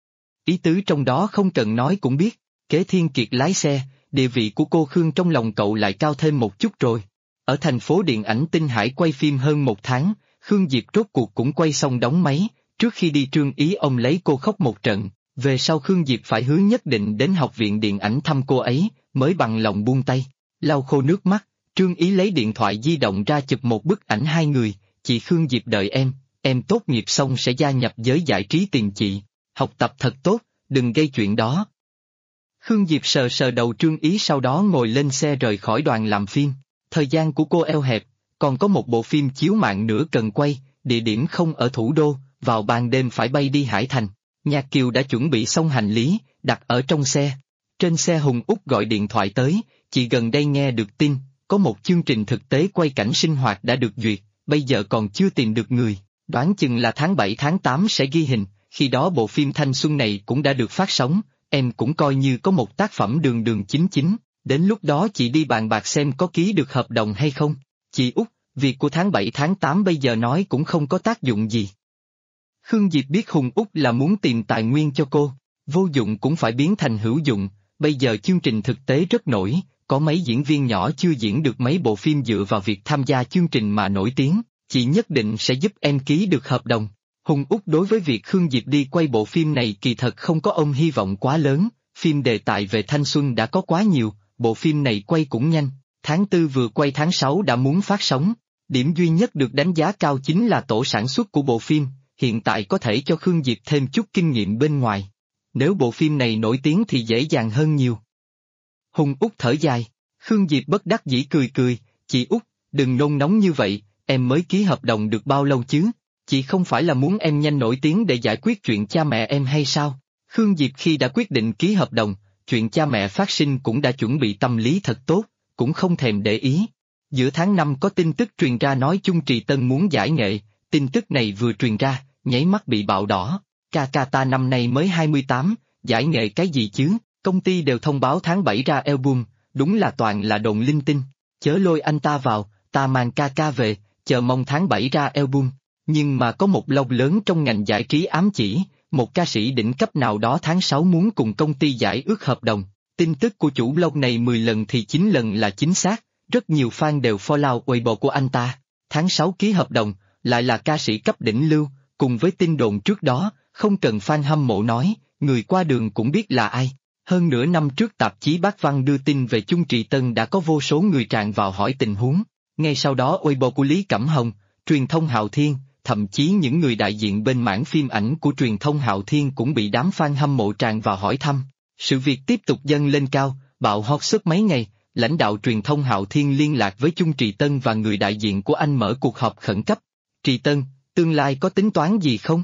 S2: Ý tứ trong đó không cần nói cũng biết, Kế Thiên Kiệt lái xe, địa vị của cô Khương trong lòng cậu lại cao thêm một chút rồi. Ở thành phố điện ảnh Tinh Hải quay phim hơn 1 tháng, Khương Diệp rốt cuộc cũng quay xong đóng máy, trước khi đi Trương Ý ông lấy cô khóc một trận, về sau Khương Diệp phải hứa nhất định đến học viện điện ảnh thăm cô ấy, mới bằng lòng buông tay, lau khô nước mắt. Trương Ý lấy điện thoại di động ra chụp một bức ảnh hai người, chị Khương Diệp đợi em tốt nghiệp xong sẽ gia nhập giới giải trí tiền chị, học tập thật tốt, đừng gây chuyện đó. Khương Diệp sờ sờ đầu Trương Ý sau đó ngồi lên xe rời khỏi đoàn làm phim, thời gian của cô eo hẹp, còn có một bộ phim chiếu mạng nữa cần quay, địa điểm không ở thủ đô, vào ban đêm phải bay đi Hải Thành. Nhạc Kiều đã chuẩn bị xong hành lý, đặt ở trong xe. Trên xe Hùng Úc gọi điện thoại tới, chị gần đây nghe được tin, có một chương trình thực tế quay cảnh sinh hoạt đã được duyệt, bây giờ còn chưa tìm được người, đoán chừng là tháng 7 tháng 8 sẽ ghi hình, khi đó bộ phim thanh xuân này cũng đã được phát sóng, em cũng coi như có một tác phẩm đường đường chính chính, đến lúc đó chị đi bàn bạc xem có ký được hợp đồng hay không. Chị Út, việc của tháng 7 tháng 8 bây giờ nói cũng không có tác dụng gì. Khương Diệp biết Hùng Úc là muốn tìm tài nguyên cho cô, vô dụng cũng phải biến thành hữu dụng, bây giờ chương trình thực tế rất nổi, có mấy diễn viên nhỏ chưa diễn được mấy bộ phim dựa vào việc tham gia chương trình mà nổi tiếng, chị nhất định sẽ giúp em ký được hợp đồng. Hùng Úc đối với việc Khương Diệp đi quay bộ phim này kỳ thật không có ôm hy vọng quá lớn, phim đề tài về thanh xuân đã có quá nhiều, bộ phim này quay cũng nhanh, tháng 4 vừa quay tháng 6 đã muốn phát sóng, điểm duy nhất được đánh giá cao chính là tổ sản xuất của bộ phim, hiện tại có thể cho Khương Diệp thêm chút kinh nghiệm bên ngoài. Nếu bộ phim này nổi tiếng thì dễ dàng hơn nhiều. Hùng Úc thở dài, Khương Diệp bất đắc dĩ cười, chị Út, đừng nôn nóng như vậy, em mới ký hợp đồng được bao lâu chứ? Chị không phải là muốn em nhanh nổi tiếng để giải quyết chuyện cha mẹ em hay sao? Khương Diệp khi đã quyết định ký hợp đồng, chuyện cha mẹ phát sinh cũng đã chuẩn bị tâm lý thật tốt, cũng không thèm để ý. Giữa tháng 5 có tin tức truyền ra nói Chung Trì Tân muốn giải nghệ, tin tức này vừa truyền ra, nháy mắt bị bạo đỏ. Ca ta năm nay mới 28, giải nghệ cái gì chứ, công ty đều thông báo tháng 7 ra album, đúng là toàn là đồn linh tinh, chớ lôi anh ta vào, ta mang ca về, chờ mong tháng 7 ra album. Nhưng mà có một lông lớn trong ngành giải trí ám chỉ, một ca sĩ đỉnh cấp nào đó tháng 6 muốn cùng công ty giải ước hợp đồng, Tin tức của chủ blog này 10 lần thì 9 lần là chính xác, rất nhiều fan đều follow Weibo của anh ta. Tháng 6 ký hợp đồng, lại là ca sĩ cấp đỉnh lưu, cùng với tin đồn trước đó, không cần fan hâm mộ nói, người qua đường cũng biết là ai. Hơn nửa năm trước tạp chí Bác Văn đưa tin về Chung Trì Tân đã có vô số người tràn vào hỏi tình huống. Ngay sau đó Weibo của Lý Cẩm Hồng, truyền thông Hạo Thiên, thậm chí những người đại diện bên mảng phim ảnh của truyền thông Hạo Thiên cũng bị đám fan hâm mộ tràn vào hỏi thăm. Sự việc tiếp tục dâng lên cao, bạo hot suốt mấy ngày, lãnh đạo truyền thông Hạo Thiên liên lạc với Chung Trì Tân và người đại diện của anh mở cuộc họp khẩn cấp. Trì Tân, tương lai có tính toán gì không?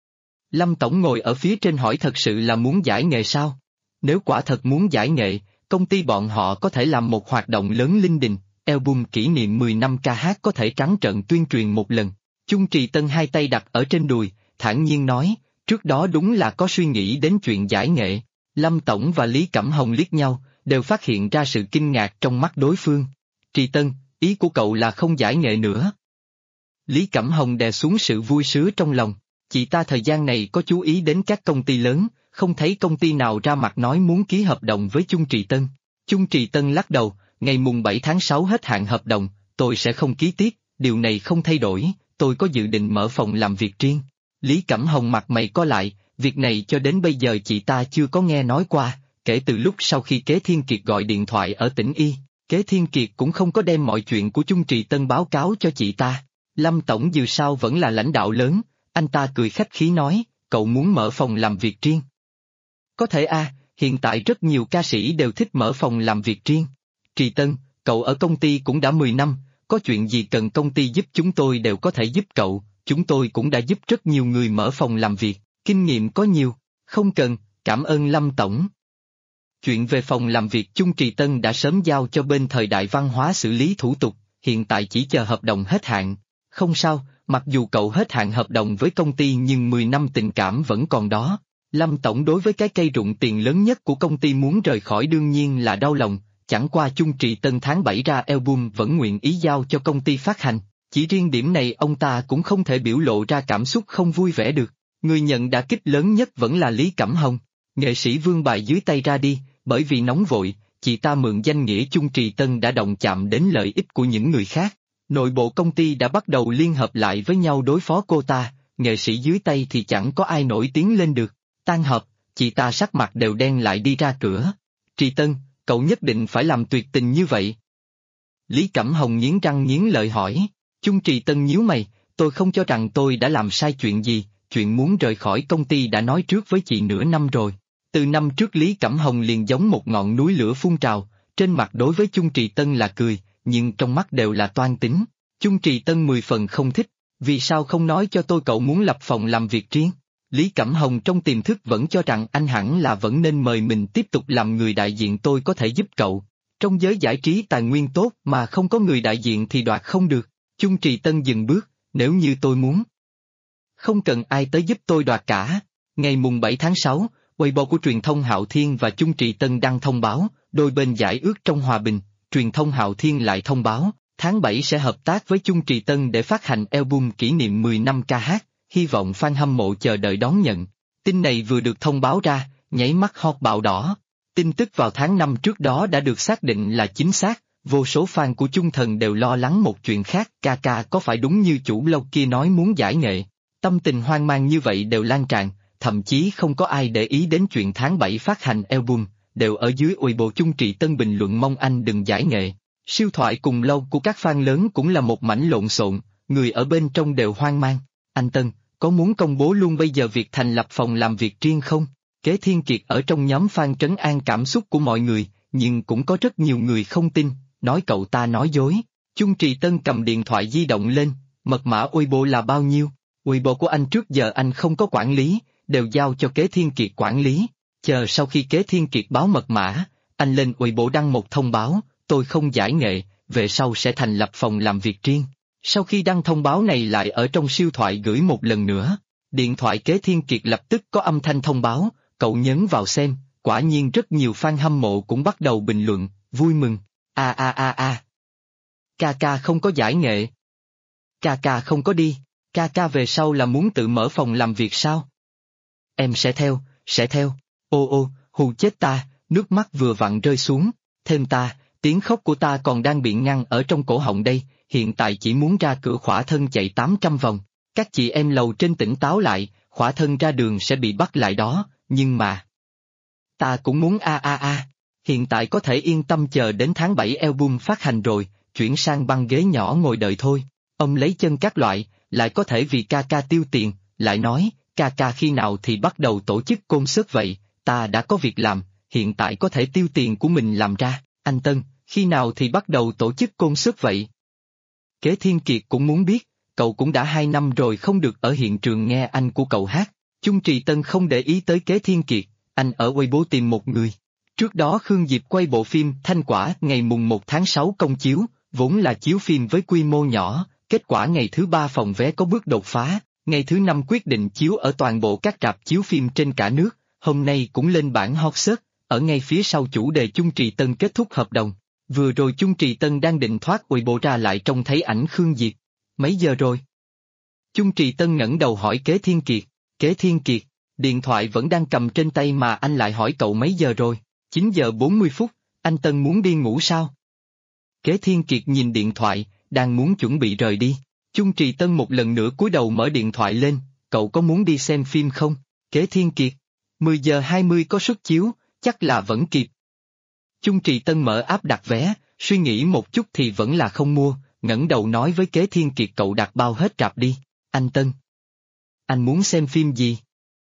S2: Lâm Tổng ngồi ở phía trên hỏi thật sự là muốn giải nghệ sao? Nếu quả thật muốn giải nghệ, công ty bọn họ có thể làm một hoạt động lớn linh đình, album kỷ niệm 10 năm ca hát có thể trắng trợn tuyên truyền một lần. Chung Trì Tân hai tay đặt ở trên đùi, thản nhiên nói, trước đó đúng là có suy nghĩ đến chuyện giải nghệ. Lâm Tổng và Lý Cẩm Hồng liếc nhau, đều phát hiện ra sự kinh ngạc trong mắt đối phương. Trì Tân, ý của cậu là không giải nghệ nữa. Lý Cẩm Hồng đè xuống sự vui sướng trong lòng, chị ta thời gian này có chú ý đến các công ty lớn, không thấy công ty nào ra mặt nói muốn ký hợp đồng với Chung Trì Tân. Chung Trì Tân lắc đầu, ngày mùng 7 tháng 6 hết hạn hợp đồng, tôi sẽ không ký tiếp, điều này không thay đổi, tôi có dự định mở phòng làm việc riêng. Lý Cẩm Hồng mặt mày co lại, việc này cho đến bây giờ chị ta chưa có nghe nói qua, kể từ lúc sau khi Kế Thiên Kiệt gọi điện thoại ở tỉnh Y, Kế Thiên Kiệt cũng không có đem mọi chuyện của Chung Trì Tân báo cáo cho chị ta. Lâm Tổng dù sao vẫn là lãnh đạo lớn, anh ta cười khách khí nói, cậu muốn mở phòng làm việc riêng. Có thể hiện tại rất nhiều ca sĩ đều thích mở phòng làm việc riêng. Trì Tân, cậu ở công ty cũng đã 10 năm, có chuyện gì cần công ty giúp chúng tôi đều có thể giúp cậu, chúng tôi cũng đã giúp rất nhiều người mở phòng làm việc, kinh nghiệm có nhiều, không cần, cảm ơn Lâm Tổng. Chuyện về phòng làm việc Chung Trì Tân đã sớm giao cho bên Thời Đại Văn hóa xử lý thủ tục, hiện tại chỉ chờ hợp đồng hết hạn. Không sao, mặc dù cậu hết hạn hợp đồng với công ty nhưng 10 năm tình cảm vẫn còn đó. Lâm Tổng đối với cái cây rụng tiền lớn nhất của công ty muốn rời khỏi đương nhiên là đau lòng, chẳng qua Chung Trì Tân tháng 7 ra album vẫn nguyện ý giao cho công ty phát hành, chỉ riêng điểm này ông ta cũng không thể biểu lộ ra cảm xúc không vui vẻ được. Người nhận đả kích lớn nhất vẫn là Lý Cẩm Hồng, nghệ sĩ vương bài dưới tay ra đi, bởi vì nóng vội, chị ta mượn danh nghĩa Chung Trì Tân đã động chạm đến lợi ích của những người khác. Nội bộ công ty đã bắt đầu liên hợp lại với nhau đối phó cô ta, nghệ sĩ dưới tay thì chẳng có ai nổi tiếng lên được. Tan họp, chị ta sắc mặt đều đen lại đi ra cửa. Trì Tân, cậu nhất định phải làm tuyệt tình như vậy. Lý Cẩm Hồng nghiến răng nghiến lợi hỏi. Chung Trì Tân nhíu mày, tôi không cho rằng tôi đã làm sai chuyện gì, chuyện muốn rời khỏi công ty đã nói trước với chị nửa năm rồi. Từ năm trước Lý Cẩm Hồng liền giống một ngọn núi lửa phun trào, trên mặt đối với Chung Trì Tân là cười, nhưng trong mắt đều là toan tính. Chung Trì Tân 10 phần không thích, vì sao không nói cho tôi cậu muốn lập phòng làm việc riêng? Lý Cẩm Hồng trong tiềm thức vẫn cho rằng anh hẳn là vẫn nên mời mình tiếp tục làm người đại diện, tôi có thể giúp cậu. Trong giới giải trí tài nguyên tốt mà không có người đại diện thì đoạt không được. Chung Trì Tân dừng bước, nếu như tôi muốn. Không cần ai tới giúp tôi đoạt cả. Ngày mùng 7 tháng 6, Weibo của truyền thông Hạo Thiên và Chung Trì Tân đăng thông báo, đôi bên giải ước trong hòa bình, truyền thông Hạo Thiên lại thông báo, tháng 7 sẽ hợp tác với Chung Trì Tân để phát hành album kỷ niệm 10 năm ca hát, hy vọng fan hâm mộ chờ đợi đón nhận. Tin này vừa được thông báo ra, nháy mắt hot bạo đỏ. Tin tức vào tháng 5 trước đó đã được xác định là chính xác, vô số fan của Chung Thần đều lo lắng một chuyện khác, Kaka có phải đúng như chủ blog kia nói muốn giải nghệ. Tâm tình hoang mang như vậy đều lan tràn, thậm chí không có ai để ý đến chuyện tháng 7 phát hành album, đều ở dưới Weibo Chung Trì Tân bình luận mong anh đừng giải nghệ. Siêu thoại cùng lâu của các fan lớn cũng là một mảnh lộn xộn, người ở bên trong đều hoang mang. Anh Tân, có muốn công bố luôn bây giờ việc thành lập phòng làm việc riêng không? Kế Thiên Kiệt ở trong nhóm fan trấn an cảm xúc của mọi người, nhưng cũng có rất nhiều người không tin, nói cậu ta nói dối. Chung Trì Tân cầm điện thoại di động lên, mật mã Weibo là bao nhiêu? Weibo của anh trước giờ anh không có quản lý, đều giao cho Kế Thiên Kiệt quản lý. Chờ sau khi Kế Thiên Kiệt báo mật mã, anh lên Weibo đăng một thông báo, tôi không giải nghệ, về sau sẽ thành lập phòng làm việc riêng. Sau khi đăng thông báo này lại ở trong siêu thoại gửi một lần nữa, điện thoại Kế Thiên Kiệt lập tức có âm thanh thông báo, cậu nhấn vào xem, quả nhiên rất nhiều fan hâm mộ cũng bắt đầu bình luận, vui mừng, Kaka không có giải nghệ. Kaka không có đi, Kaka về sau là muốn tự mở phòng làm việc sao? Em sẽ theo, hù chết ta, nước mắt vừa vặn rơi xuống, thêm ta, tiếng khóc của ta còn đang bị ngăn ở trong cổ họng đây, hiện tại chỉ muốn ra cửa khỏa thân chạy 800 vòng. Các chị em lầu trên tỉnh táo lại, khỏa thân ra đường sẽ bị bắt lại đó, nhưng mà... Ta cũng muốn hiện tại có thể yên tâm chờ đến tháng 7 album phát hành rồi, chuyển sang băng ghế nhỏ ngồi đợi thôi. Ông lấy chân các loại, lại có thể vì ca ca tiêu tiền, lại nói, ca ca khi nào thì bắt đầu tổ chức concert vậy, ta đã có việc làm, hiện tại có thể tiêu tiền của mình làm ra, anh Tân, khi nào thì bắt đầu tổ chức concert vậy? Kế Thiên Kiệt cũng muốn biết, cậu cũng đã 2 năm rồi không được ở hiện trường nghe anh của cậu hát. Chung Trì Tân không để ý tới Kế Thiên Kiệt, anh ở Weibo tìm một người. Trước đó Khương Diệp quay bộ phim Thanh Quả ngày mùng 1 tháng 6 công chiếu, vốn là chiếu phim với quy mô nhỏ, kết quả ngày thứ 3 phòng vé có bước đột phá, ngày thứ 5 quyết định chiếu ở toàn bộ các rạp chiếu phim trên cả nước, hôm nay cũng lên bảng hot search, ở ngay phía sau chủ đề Chung Trì Tân kết thúc hợp đồng. Vừa rồi Chung Trì Tân đang định thoát Weibo ra lại trông thấy ảnh Khương Diệp. Mấy giờ rồi? Chung Trì Tân ngẩng đầu hỏi Kế Thiên Kiệt. Kế Thiên Kiệt, điện thoại vẫn đang cầm trên tay mà anh lại hỏi cậu mấy giờ rồi? 9 giờ 40 phút, anh Tân muốn đi ngủ sao? Kế Thiên Kiệt nhìn điện thoại, đang muốn chuẩn bị rời đi. Chung Trì Tân một lần nữa cúi đầu mở điện thoại lên, cậu có muốn đi xem phim không? Kế Thiên Kiệt, 10 giờ 20 có suất chiếu, chắc là vẫn kịp. Chung Trì Tân mở app đặt vé, suy nghĩ một chút thì vẫn là không mua, ngẩng đầu nói với Kế Thiên Kiệt cậu đặt bao hết rạp đi. Anh Tân, anh muốn xem phim gì?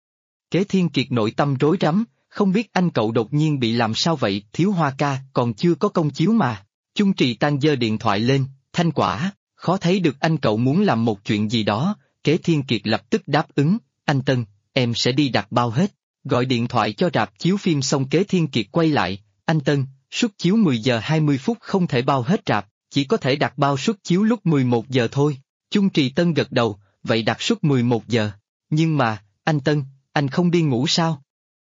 S2: Kế Thiên Kiệt nội tâm rối rắm, không biết anh cậu đột nhiên bị làm sao vậy, Thiếu Hoa ca còn chưa có công chiếu mà. Chung Trì Tân giơ điện thoại lên, Thanh Quả, khó thấy được anh cậu muốn làm một chuyện gì đó. Kế Thiên Kiệt lập tức đáp ứng, anh Tân, em sẽ đi đặt bao hết. Gọi điện thoại cho rạp chiếu phim xong Kế Thiên Kiệt quay lại, anh Tân, suất chiếu 10 giờ 20 phút không thể bao hết rạp, chỉ có thể đặt bao suất chiếu lúc 11 giờ thôi. Chung Trì Tân gật đầu, vậy đặt suất 11 giờ. Nhưng mà, anh Tân, anh không đi ngủ sao?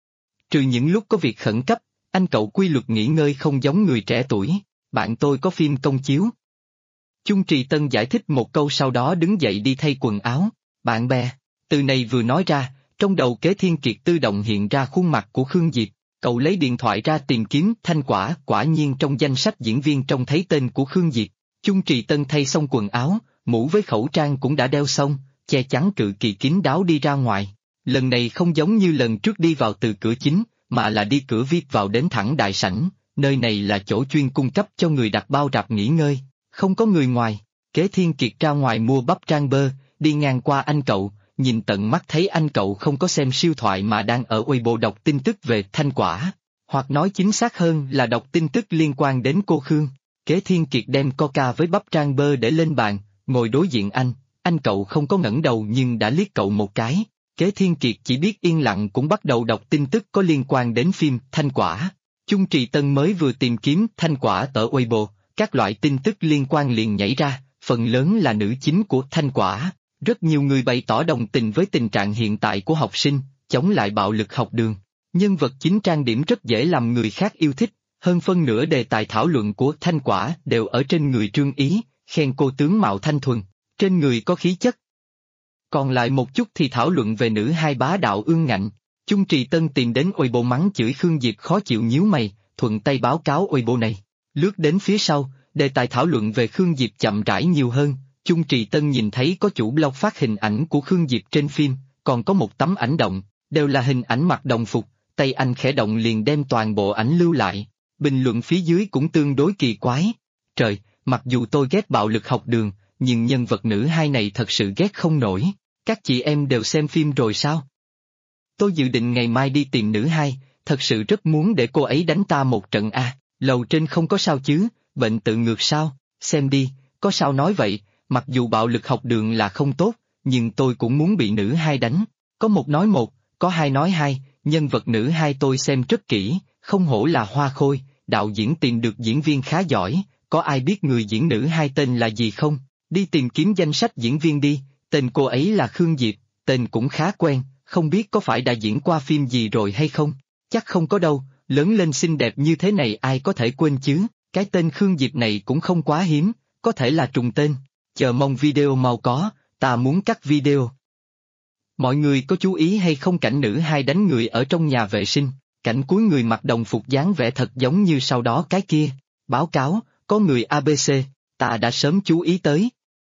S2: Trừ những lúc có việc khẩn cấp, anh cậu quy luật nghỉ ngơi không giống người trẻ tuổi, bạn tôi có phim công chiếu. Chung Trì Tân giải thích một câu sau đó đứng dậy đi thay quần áo, bạn bè, từ này vừa nói ra, trong đầu Kế Thiên Kiệt tự động hiện ra khuôn mặt của Khương Diệp, cậu lấy điện thoại ra tìm kiếm Thanh Quả, quả nhiên trong danh sách diễn viên trông thấy tên của Khương Diệp. Chung Trì Tân thay xong quần áo, mũ với khẩu trang cũng đã đeo xong, che chắn cự kỳ kín đáo đi ra ngoài. Lần này không giống như lần trước đi vào từ cửa chính, mà là đi cửa VIP vào đến thẳng đại sảnh, nơi này là chỗ chuyên cung cấp cho người đặt bao rạp nghỉ ngơi, không có người ngoài. Kế Thiên Kiệt ra ngoài mua bắp rang bơ, đi ngang qua anh cậu, nhìn tận mắt thấy anh cậu không có xem siêu thoại mà đang ở Weibo đọc tin tức về Thanh Quả, hoặc nói chính xác hơn là đọc tin tức liên quan đến cô Khương. Kế Thiên Kiệt đem coca với bắp rang bơ để lên bàn, ngồi đối diện anh cậu không có ngẩng đầu nhưng đã liếc cậu một cái. Kế Thiên Kiệt chỉ biết yên lặng cũng bắt đầu đọc tin tức có liên quan đến phim Thanh Quả. Chung Trì Tân mới vừa tìm kiếm Thanh Quả ở Weibo, các loại tin tức liên quan liền nhảy ra, phần lớn là nữ chính của Thanh Quả. Rất nhiều người bày tỏ đồng tình với tình trạng hiện tại của học sinh, chống lại bạo lực học đường. Nhân vật chính trang điểm rất dễ làm người khác yêu thích, hơn phân nửa đề tài thảo luận của Thanh Quả đều ở trên người Trương Ý, khen cô tướng mạo thanh thuần, trên người có khí chất. Còn lại một chút thì thảo luận về nữ hai bá đạo ương ngạnh. Chung Trì Tân tìm đến Weibo mắng chửi Khương Diệp khó chịu nhíu mày, thuận tay báo cáo Weibo này. Lướt đến phía sau, đề tài thảo luận về Khương Diệp chậm rãi nhiều hơn. Chung Trì Tân nhìn thấy có chủ blog phát hình ảnh của Khương Diệp trên phim, còn có một tấm ảnh động, đều là hình ảnh mặc đồng phục, tay anh khẽ động liền đem toàn bộ ảnh lưu lại. Bình luận phía dưới cũng tương đối kỳ quái. Trời, mặc dù tôi ghét bạo lực học đường, nhưng nhân vật nữ hai này thật sự ghét không nổi. Các chị em đều xem phim rồi sao? Tôi dự định ngày mai đi tìm nữ hai, thật sự rất muốn để cô ấy đánh ta một trận a. Lầu trên không có sao chứ, bệnh tự ngược sao, xem đi, có sao nói vậy, mặc dù bạo lực học đường là không tốt, nhưng tôi cũng muốn bị nữ hai đánh. Có một nói một, có hai nói hai, nhân vật nữ hai tôi xem rất kỹ, không hổ là hoa khôi, đạo diễn tìm được diễn viên khá giỏi, có ai biết người diễn nữ hai tên là gì không? Đi tìm kiếm danh sách diễn viên đi, tên cô ấy là Khương Diệp, tên cũng khá quen, không biết có phải đã diễn qua phim gì rồi hay không? Chắc không có đâu, lớn lên xinh đẹp như thế này ai có thể quên chứ, cái tên Khương Diệp này cũng không quá hiếm, có thể là trùng tên. Chờ mong video mau có, ta muốn cắt video. Mọi người có chú ý hay không cảnh nữ hai đánh người ở trong nhà vệ sinh? cảnh cuối người mặc đồng phục dáng vẻ thật giống như sau đó cái kia. Báo cáo, có người ABC, ta đã sớm chú ý tới.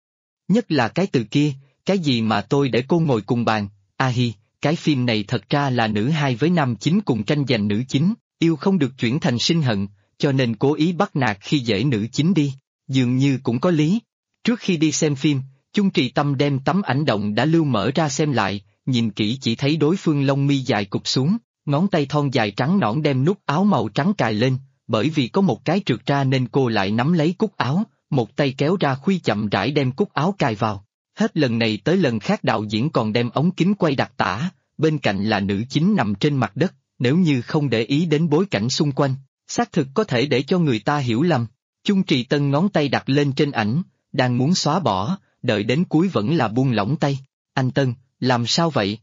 S2: Nhất là cái từ kia, cái gì mà tôi để cô ngồi cùng bàn, hi, cái phim này thật ra là nữ hai với nam chính cùng tranh giành nữ chính, yêu không được chuyển thành sinh hận, cho nên cố ý bắt nạt khi dễ nữ chính đi, dường như cũng có lý. Trước khi đi xem phim, Chung Trì Tâm đem tấm ảnh động đã lưu mở ra xem lại, nhìn kỹ chỉ thấy đối phương lông mi dài cụp xuống, ngón tay thon dài trắng nõn đem nút áo màu trắng cài lên, bởi vì có một cái trượt ra nên cô lại nắm lấy cúc áo, một tay kéo ra khuy chậm rãi đem cúc áo cài vào. Hết lần này tới lần khác đạo diễn còn đem ống kính quay đặc tả, bên cạnh là nữ chính nằm trên mặt đất, nếu như không để ý đến bối cảnh xung quanh, xác thực có thể để cho người ta hiểu lầm. Chung Trì Tân ngón tay đặt lên trên ảnh, đang muốn xóa bỏ, đợi đến cuối vẫn là buông lỏng tay. Anh Tân, làm sao vậy?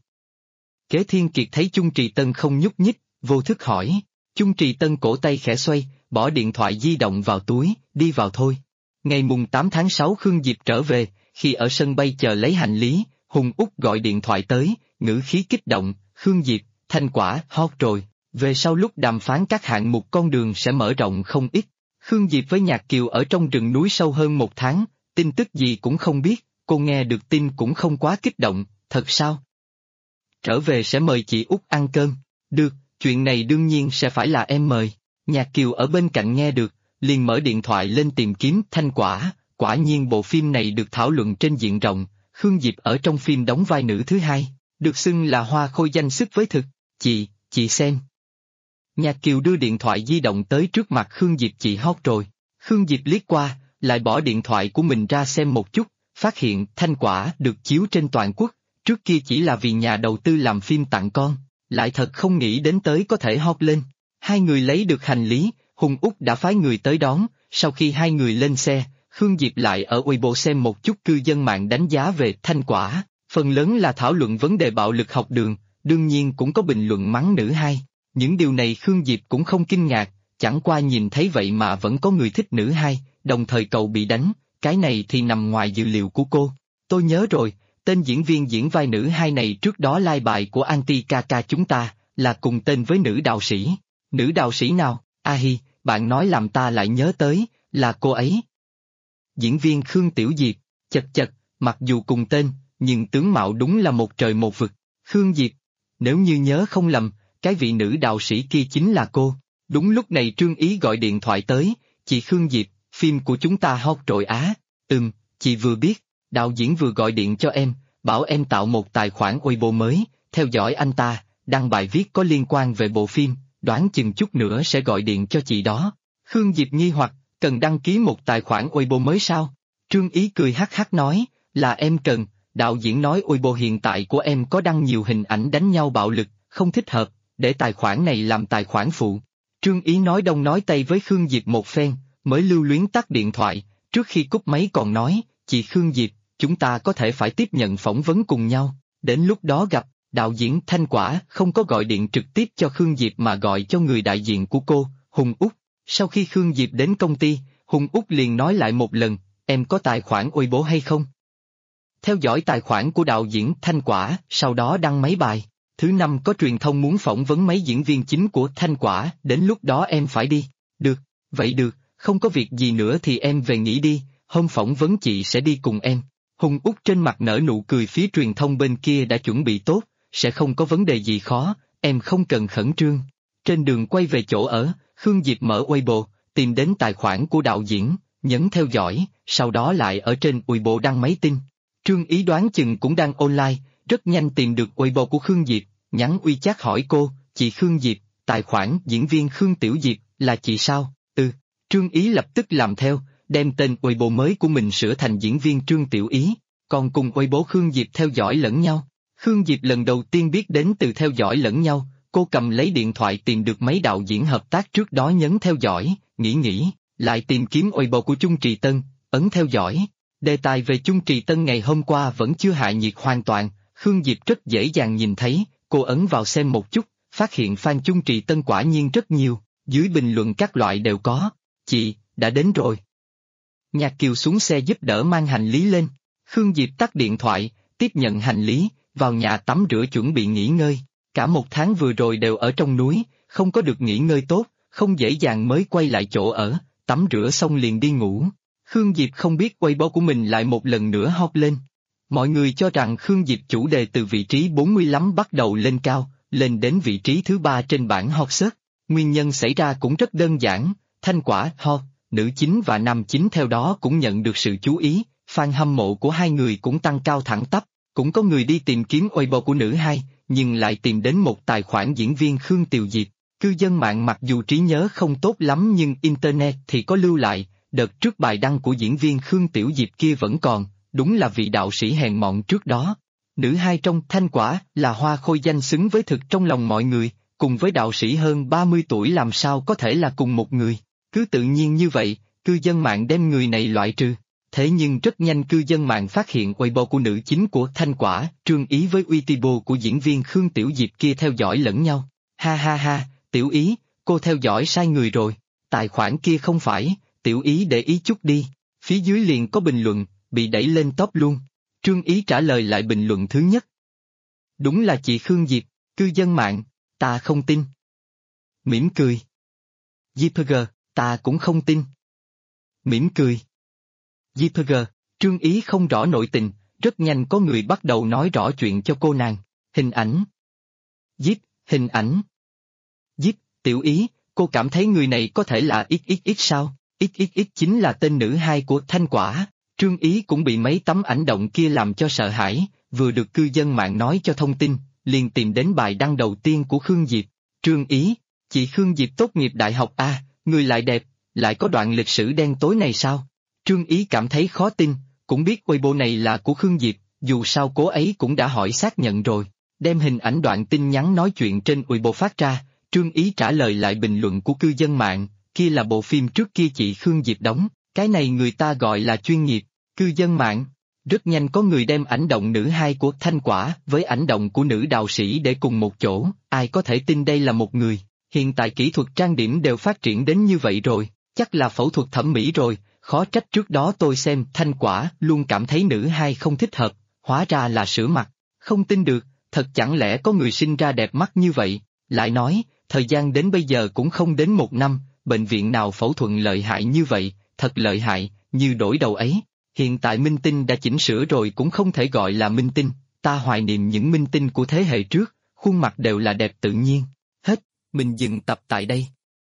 S2: Kế Thiên Kiệt thấy Chung Trì Tân không nhúc nhích, vô thức hỏi. Chung Trì Tân cổ tay khẽ xoay, bỏ điện thoại di động vào túi, đi vào thôi. Ngày mùng 8 tháng 6 Khương Diệp trở về, khi ở sân bay chờ lấy hành lý, Hùng Út gọi điện thoại tới, ngữ khí kích động, Khương Diệp, thành quả hot rồi, về sau lúc đàm phán các hạng mục con đường sẽ mở rộng không ít. Khương Diệp với Nhạc Kiều ở trong rừng núi sâu hơn 1 tháng, tin tức gì cũng không biết, cô nghe được tin cũng không quá kích động, thật sao? Trở về sẽ mời chị Út ăn cơm, được, chuyện này đương nhiên sẽ phải là em mời. Nhạc Kiều ở bên cạnh nghe được, liền mở điện thoại lên tìm kiếm thành quả, quả nhiên bộ phim này được thảo luận trên diện rộng, Khương Diệp ở trong phim đóng vai nữ thứ hai, được xưng là hoa khôi danh sức với thực, chị xem. Nhạc Kiều đưa điện thoại di động tới trước mặt Khương Diệp, chị hot rồi. Khương Diệp liếc qua, lại bỏ điện thoại của mình ra xem một chút, phát hiện thành quả được chiếu trên toàn quốc, trước kia chỉ là vì nhà đầu tư làm phim tặng con, lại thật không nghĩ đến tới có thể hot lên. Hai người lấy được hành lý, Hùng Út đã phái người tới đón, sau khi hai người lên xe, Khương Diệp lại ở Weibo xem một chút cư dân mạng đánh giá về thành quả, phần lớn là thảo luận vấn đề bạo lực học đường, đương nhiên cũng có bình luận mắng nữ hai. Những điều này Khương Diệp cũng không kinh ngạc, chẳng qua nhìn thấy vậy mà vẫn có người thích nữ hai, đồng thời cậu bị đánh, cái này thì nằm ngoài dự liệu của cô. Tôi nhớ rồi, tên diễn viên diễn vai nữ hai này trước đó live bài của Anti Kaka chúng ta, là cùng tên với nữ đạo sĩ. Nữ đạo sĩ nào? Hi, bạn nói làm ta lại nhớ tới, là cô ấy. Diễn viên Khương Tiểu Diệp, chật, mặc dù cùng tên, nhưng tướng mạo đúng là một trời một vực. Khương Diệp, nếu như nhớ không lầm, cái vị nữ đạo sĩ kia chính là cô. Đúng lúc này Trương Ý gọi điện thoại tới, chị Khương Diệp, phim của chúng ta hot rồi á. Chị vừa biết, đạo diễn vừa gọi điện cho em, bảo em tạo một tài khoản Weibo mới, theo dõi anh ta, đăng bài viết có liên quan về bộ phim, đoán chừng chút nữa sẽ gọi điện cho chị đó. Khương Diệp nghi hoặc, cần đăng ký một tài khoản Weibo mới sao? Trương Ý cười hắc hắc nói, là em cần, đạo diễn nói Weibo hiện tại của em có đăng nhiều hình ảnh đánh nhau bạo lực, không thích hợp, để tài khoản này làm tài khoản phụ. Trương Ý nói đông nói tây với Khương Diệp một phen, mới lưu luyến tắt điện thoại, trước khi cúp máy còn nói, chị Khương Diệp, chúng ta có thể phải tiếp nhận phỏng vấn cùng nhau, đến lúc đó gặp. Đạo diễn thành quả không có gọi điện trực tiếp cho Khương Diệp mà gọi cho người đại diện của cô, Hùng Út. Sau khi Khương Diệp đến công ty, Hùng Út liền nói lại một lần, em có tài khoản Weibo hay không? Theo dõi tài khoản của đạo diễn thành quả, sau đó đăng mấy bài. Thứ năm có truyền thông muốn phỏng vấn mấy diễn viên chính của thành quả, đến lúc đó em phải đi. Được, vậy được, không có việc gì nữa thì em về nghỉ đi, hôm phỏng vấn chị sẽ đi cùng em. Hùng Út trên mặt nở nụ cười, phía truyền thông bên kia đã chuẩn bị tốt, sẽ không có vấn đề gì khó, em không cần khẩn trương. Trên đường quay về chỗ ở, Khương Diệp mở Weibo, tìm đến tài khoản của đạo diễn, nhấn theo dõi, sau đó lại ở trên Weibo đăng mấy tin. Trương Ý đoán chừng cũng đang online, rất nhanh tìm được Weibo của Khương Diệp, nhắn WeChat hỏi cô, chị Khương Diệp, tài khoản diễn viên Khương Tiểu Diệp, là chị sao? Trương Ý lập tức làm theo, đem tên Weibo mới của mình sửa thành diễn viên Trương Tiểu Ý, còn cùng Weibo Khương Diệp theo dõi lẫn nhau. Khương Diệp lần đầu tiên biết đến từ theo dõi lẫn nhau, cô cầm lấy điện thoại tìm được mấy đạo diễn hợp tác trước đó nhấn theo dõi, nghĩ, lại tìm kiếm Weibo của Chung Trì Tân, ấn theo dõi. Đề tài về Chung Trì Tân ngày hôm qua vẫn chưa hạ nhiệt hoàn toàn, Khương Diệp rất dễ dàng nhìn thấy, cô ấn vào xem một chút, phát hiện fan Chung Trì Tân quả nhiên rất nhiều, dưới bình luận các loại đều có, chị, đã đến rồi. Nhạc Kiều xuống xe giúp đỡ mang hành lý lên, Khương Diệp tắt điện thoại, tiếp nhận hành lý, vào nhà tắm rửa chuẩn bị nghỉ ngơi. Cả một tháng vừa rồi đều ở trong núi, không có được nghỉ ngơi tốt, không dễ dàng mới quay lại chỗ ở, tắm rửa xong liền đi ngủ. Khương Diệp không biết Weibo của mình lại một lần nữa hot lên. Mọi người cho rằng Khương Diệp chủ đề từ vị trí 45 bắt đầu lên cao, lên đến vị trí thứ 3 trên bảng hot search. Nguyên nhân xảy ra cũng rất đơn giản, Thanh Quả, hot, nữ chính và nam chính theo đó cũng nhận được sự chú ý, fan hâm mộ của hai người cũng tăng cao thẳng tắp, cũng có người đi tìm kiếm Weibo của nữ hai, nhưng lại tìm đến một tài khoản diễn viên Khương Tiều Diệp. Cư dân mạng mặc dù trí nhớ không tốt lắm nhưng Internet thì có lưu lại, đợt trước bài đăng của diễn viên Khương Tiểu Diệp kia vẫn còn, đúng là vị đạo sĩ hèn mọn trước đó. Nữ hai trong Thanh Quả là hoa khôi danh xứng với thực trong lòng mọi người, cùng với đạo sĩ hơn 30 tuổi làm sao có thể là cùng một người. Cứ tự nhiên như vậy, cư dân mạng đem người này loại trừ. Thế nhưng rất nhanh cư dân mạng phát hiện Weibo của nữ chính của Thanh Quả, Trương Ý với Weibo của diễn viên Khương Tiểu Diệp kia theo dõi lẫn nhau. Ha ha ha, Tiểu Ý, cô theo dõi sai người rồi, tài khoản kia không phải, Tiểu Ý để ý chút đi. Phía dưới liền có bình luận, bị đẩy lên top luôn. Trương Ý trả lời lại bình luận thứ nhất. Đúng là chị Khương Diệp, cư dân mạng, ta không tin. Mỉm cười. JPG, ta cũng không tin. Mỉm cười. JPG, Trương Ý không rõ nội tình, rất nhanh có người bắt đầu nói rõ chuyện cho cô nàng. Hình ảnh. Zip, hình ảnh. Zip, Tiểu Ý, cô cảm thấy người này có thể là XXX sao? XXX chính là tên nữ hai của Thanh Quả. Trương Ý cũng bị mấy tấm ảnh động kia làm cho sợ hãi, vừa được cư dân mạng nói cho thông tin, liền tìm đến bài đăng đầu tiên của Khương Diệp. Trương Ý, chị Khương Diệp tốt nghiệp đại học à, người lại đẹp, lại có đoạn lịch sử đen tối này sao? Trương Ý cảm thấy khó tin, cũng biết Weibo này là của Khương Diệp, dù sao cô ấy cũng đã hỏi xác nhận rồi. Đem hình ảnh đoạn tin nhắn nói chuyện trên Weibo phát ra, Trương Ý trả lời lại bình luận của cư dân mạng, kia là bộ phim trước kia chị Khương Diệp đóng, cái này người ta gọi là chuyên nghiệp. Cư dân mạng, rất nhanh có người đem ảnh động nữ hai của Thanh Quả với ảnh động của nữ đạo sĩ để cùng một chỗ, ai có thể tin đây là một người, hiện tại kỹ thuật trang điểm đều phát triển đến như vậy rồi, chắc là phẫu thuật thẩm mỹ rồi, khó trách trước đó tôi xem Thanh Quả luôn cảm thấy nữ hai không thích hợp, hóa ra là sửa mặt, không tin được, thật chẳng lẽ có người sinh ra đẹp mắt như vậy, lại nói, thời gian đến bây giờ cũng không đến 1 năm, bệnh viện nào phẫu thuật lợi hại như vậy, thật lợi hại, như đổi đầu ấy. Hiện tại minh tinh đã chỉnh sửa rồi cũng không thể gọi là minh tinh, ta hoài niệm những minh tinh của thế hệ trước, khuôn mặt đều là đẹp tự nhiên. Hết, mình dừng tập tại đây.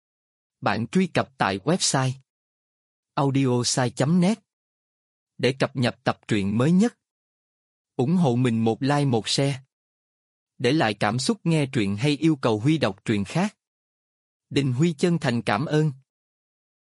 S2: Bạn truy cập tại website audiosai.net để cập nhật tập truyện mới nhất. Ủng hộ mình một like một share. Để lại cảm xúc nghe truyện hay yêu cầu Huy đọc truyện khác. Đình Huy chân thành cảm ơn.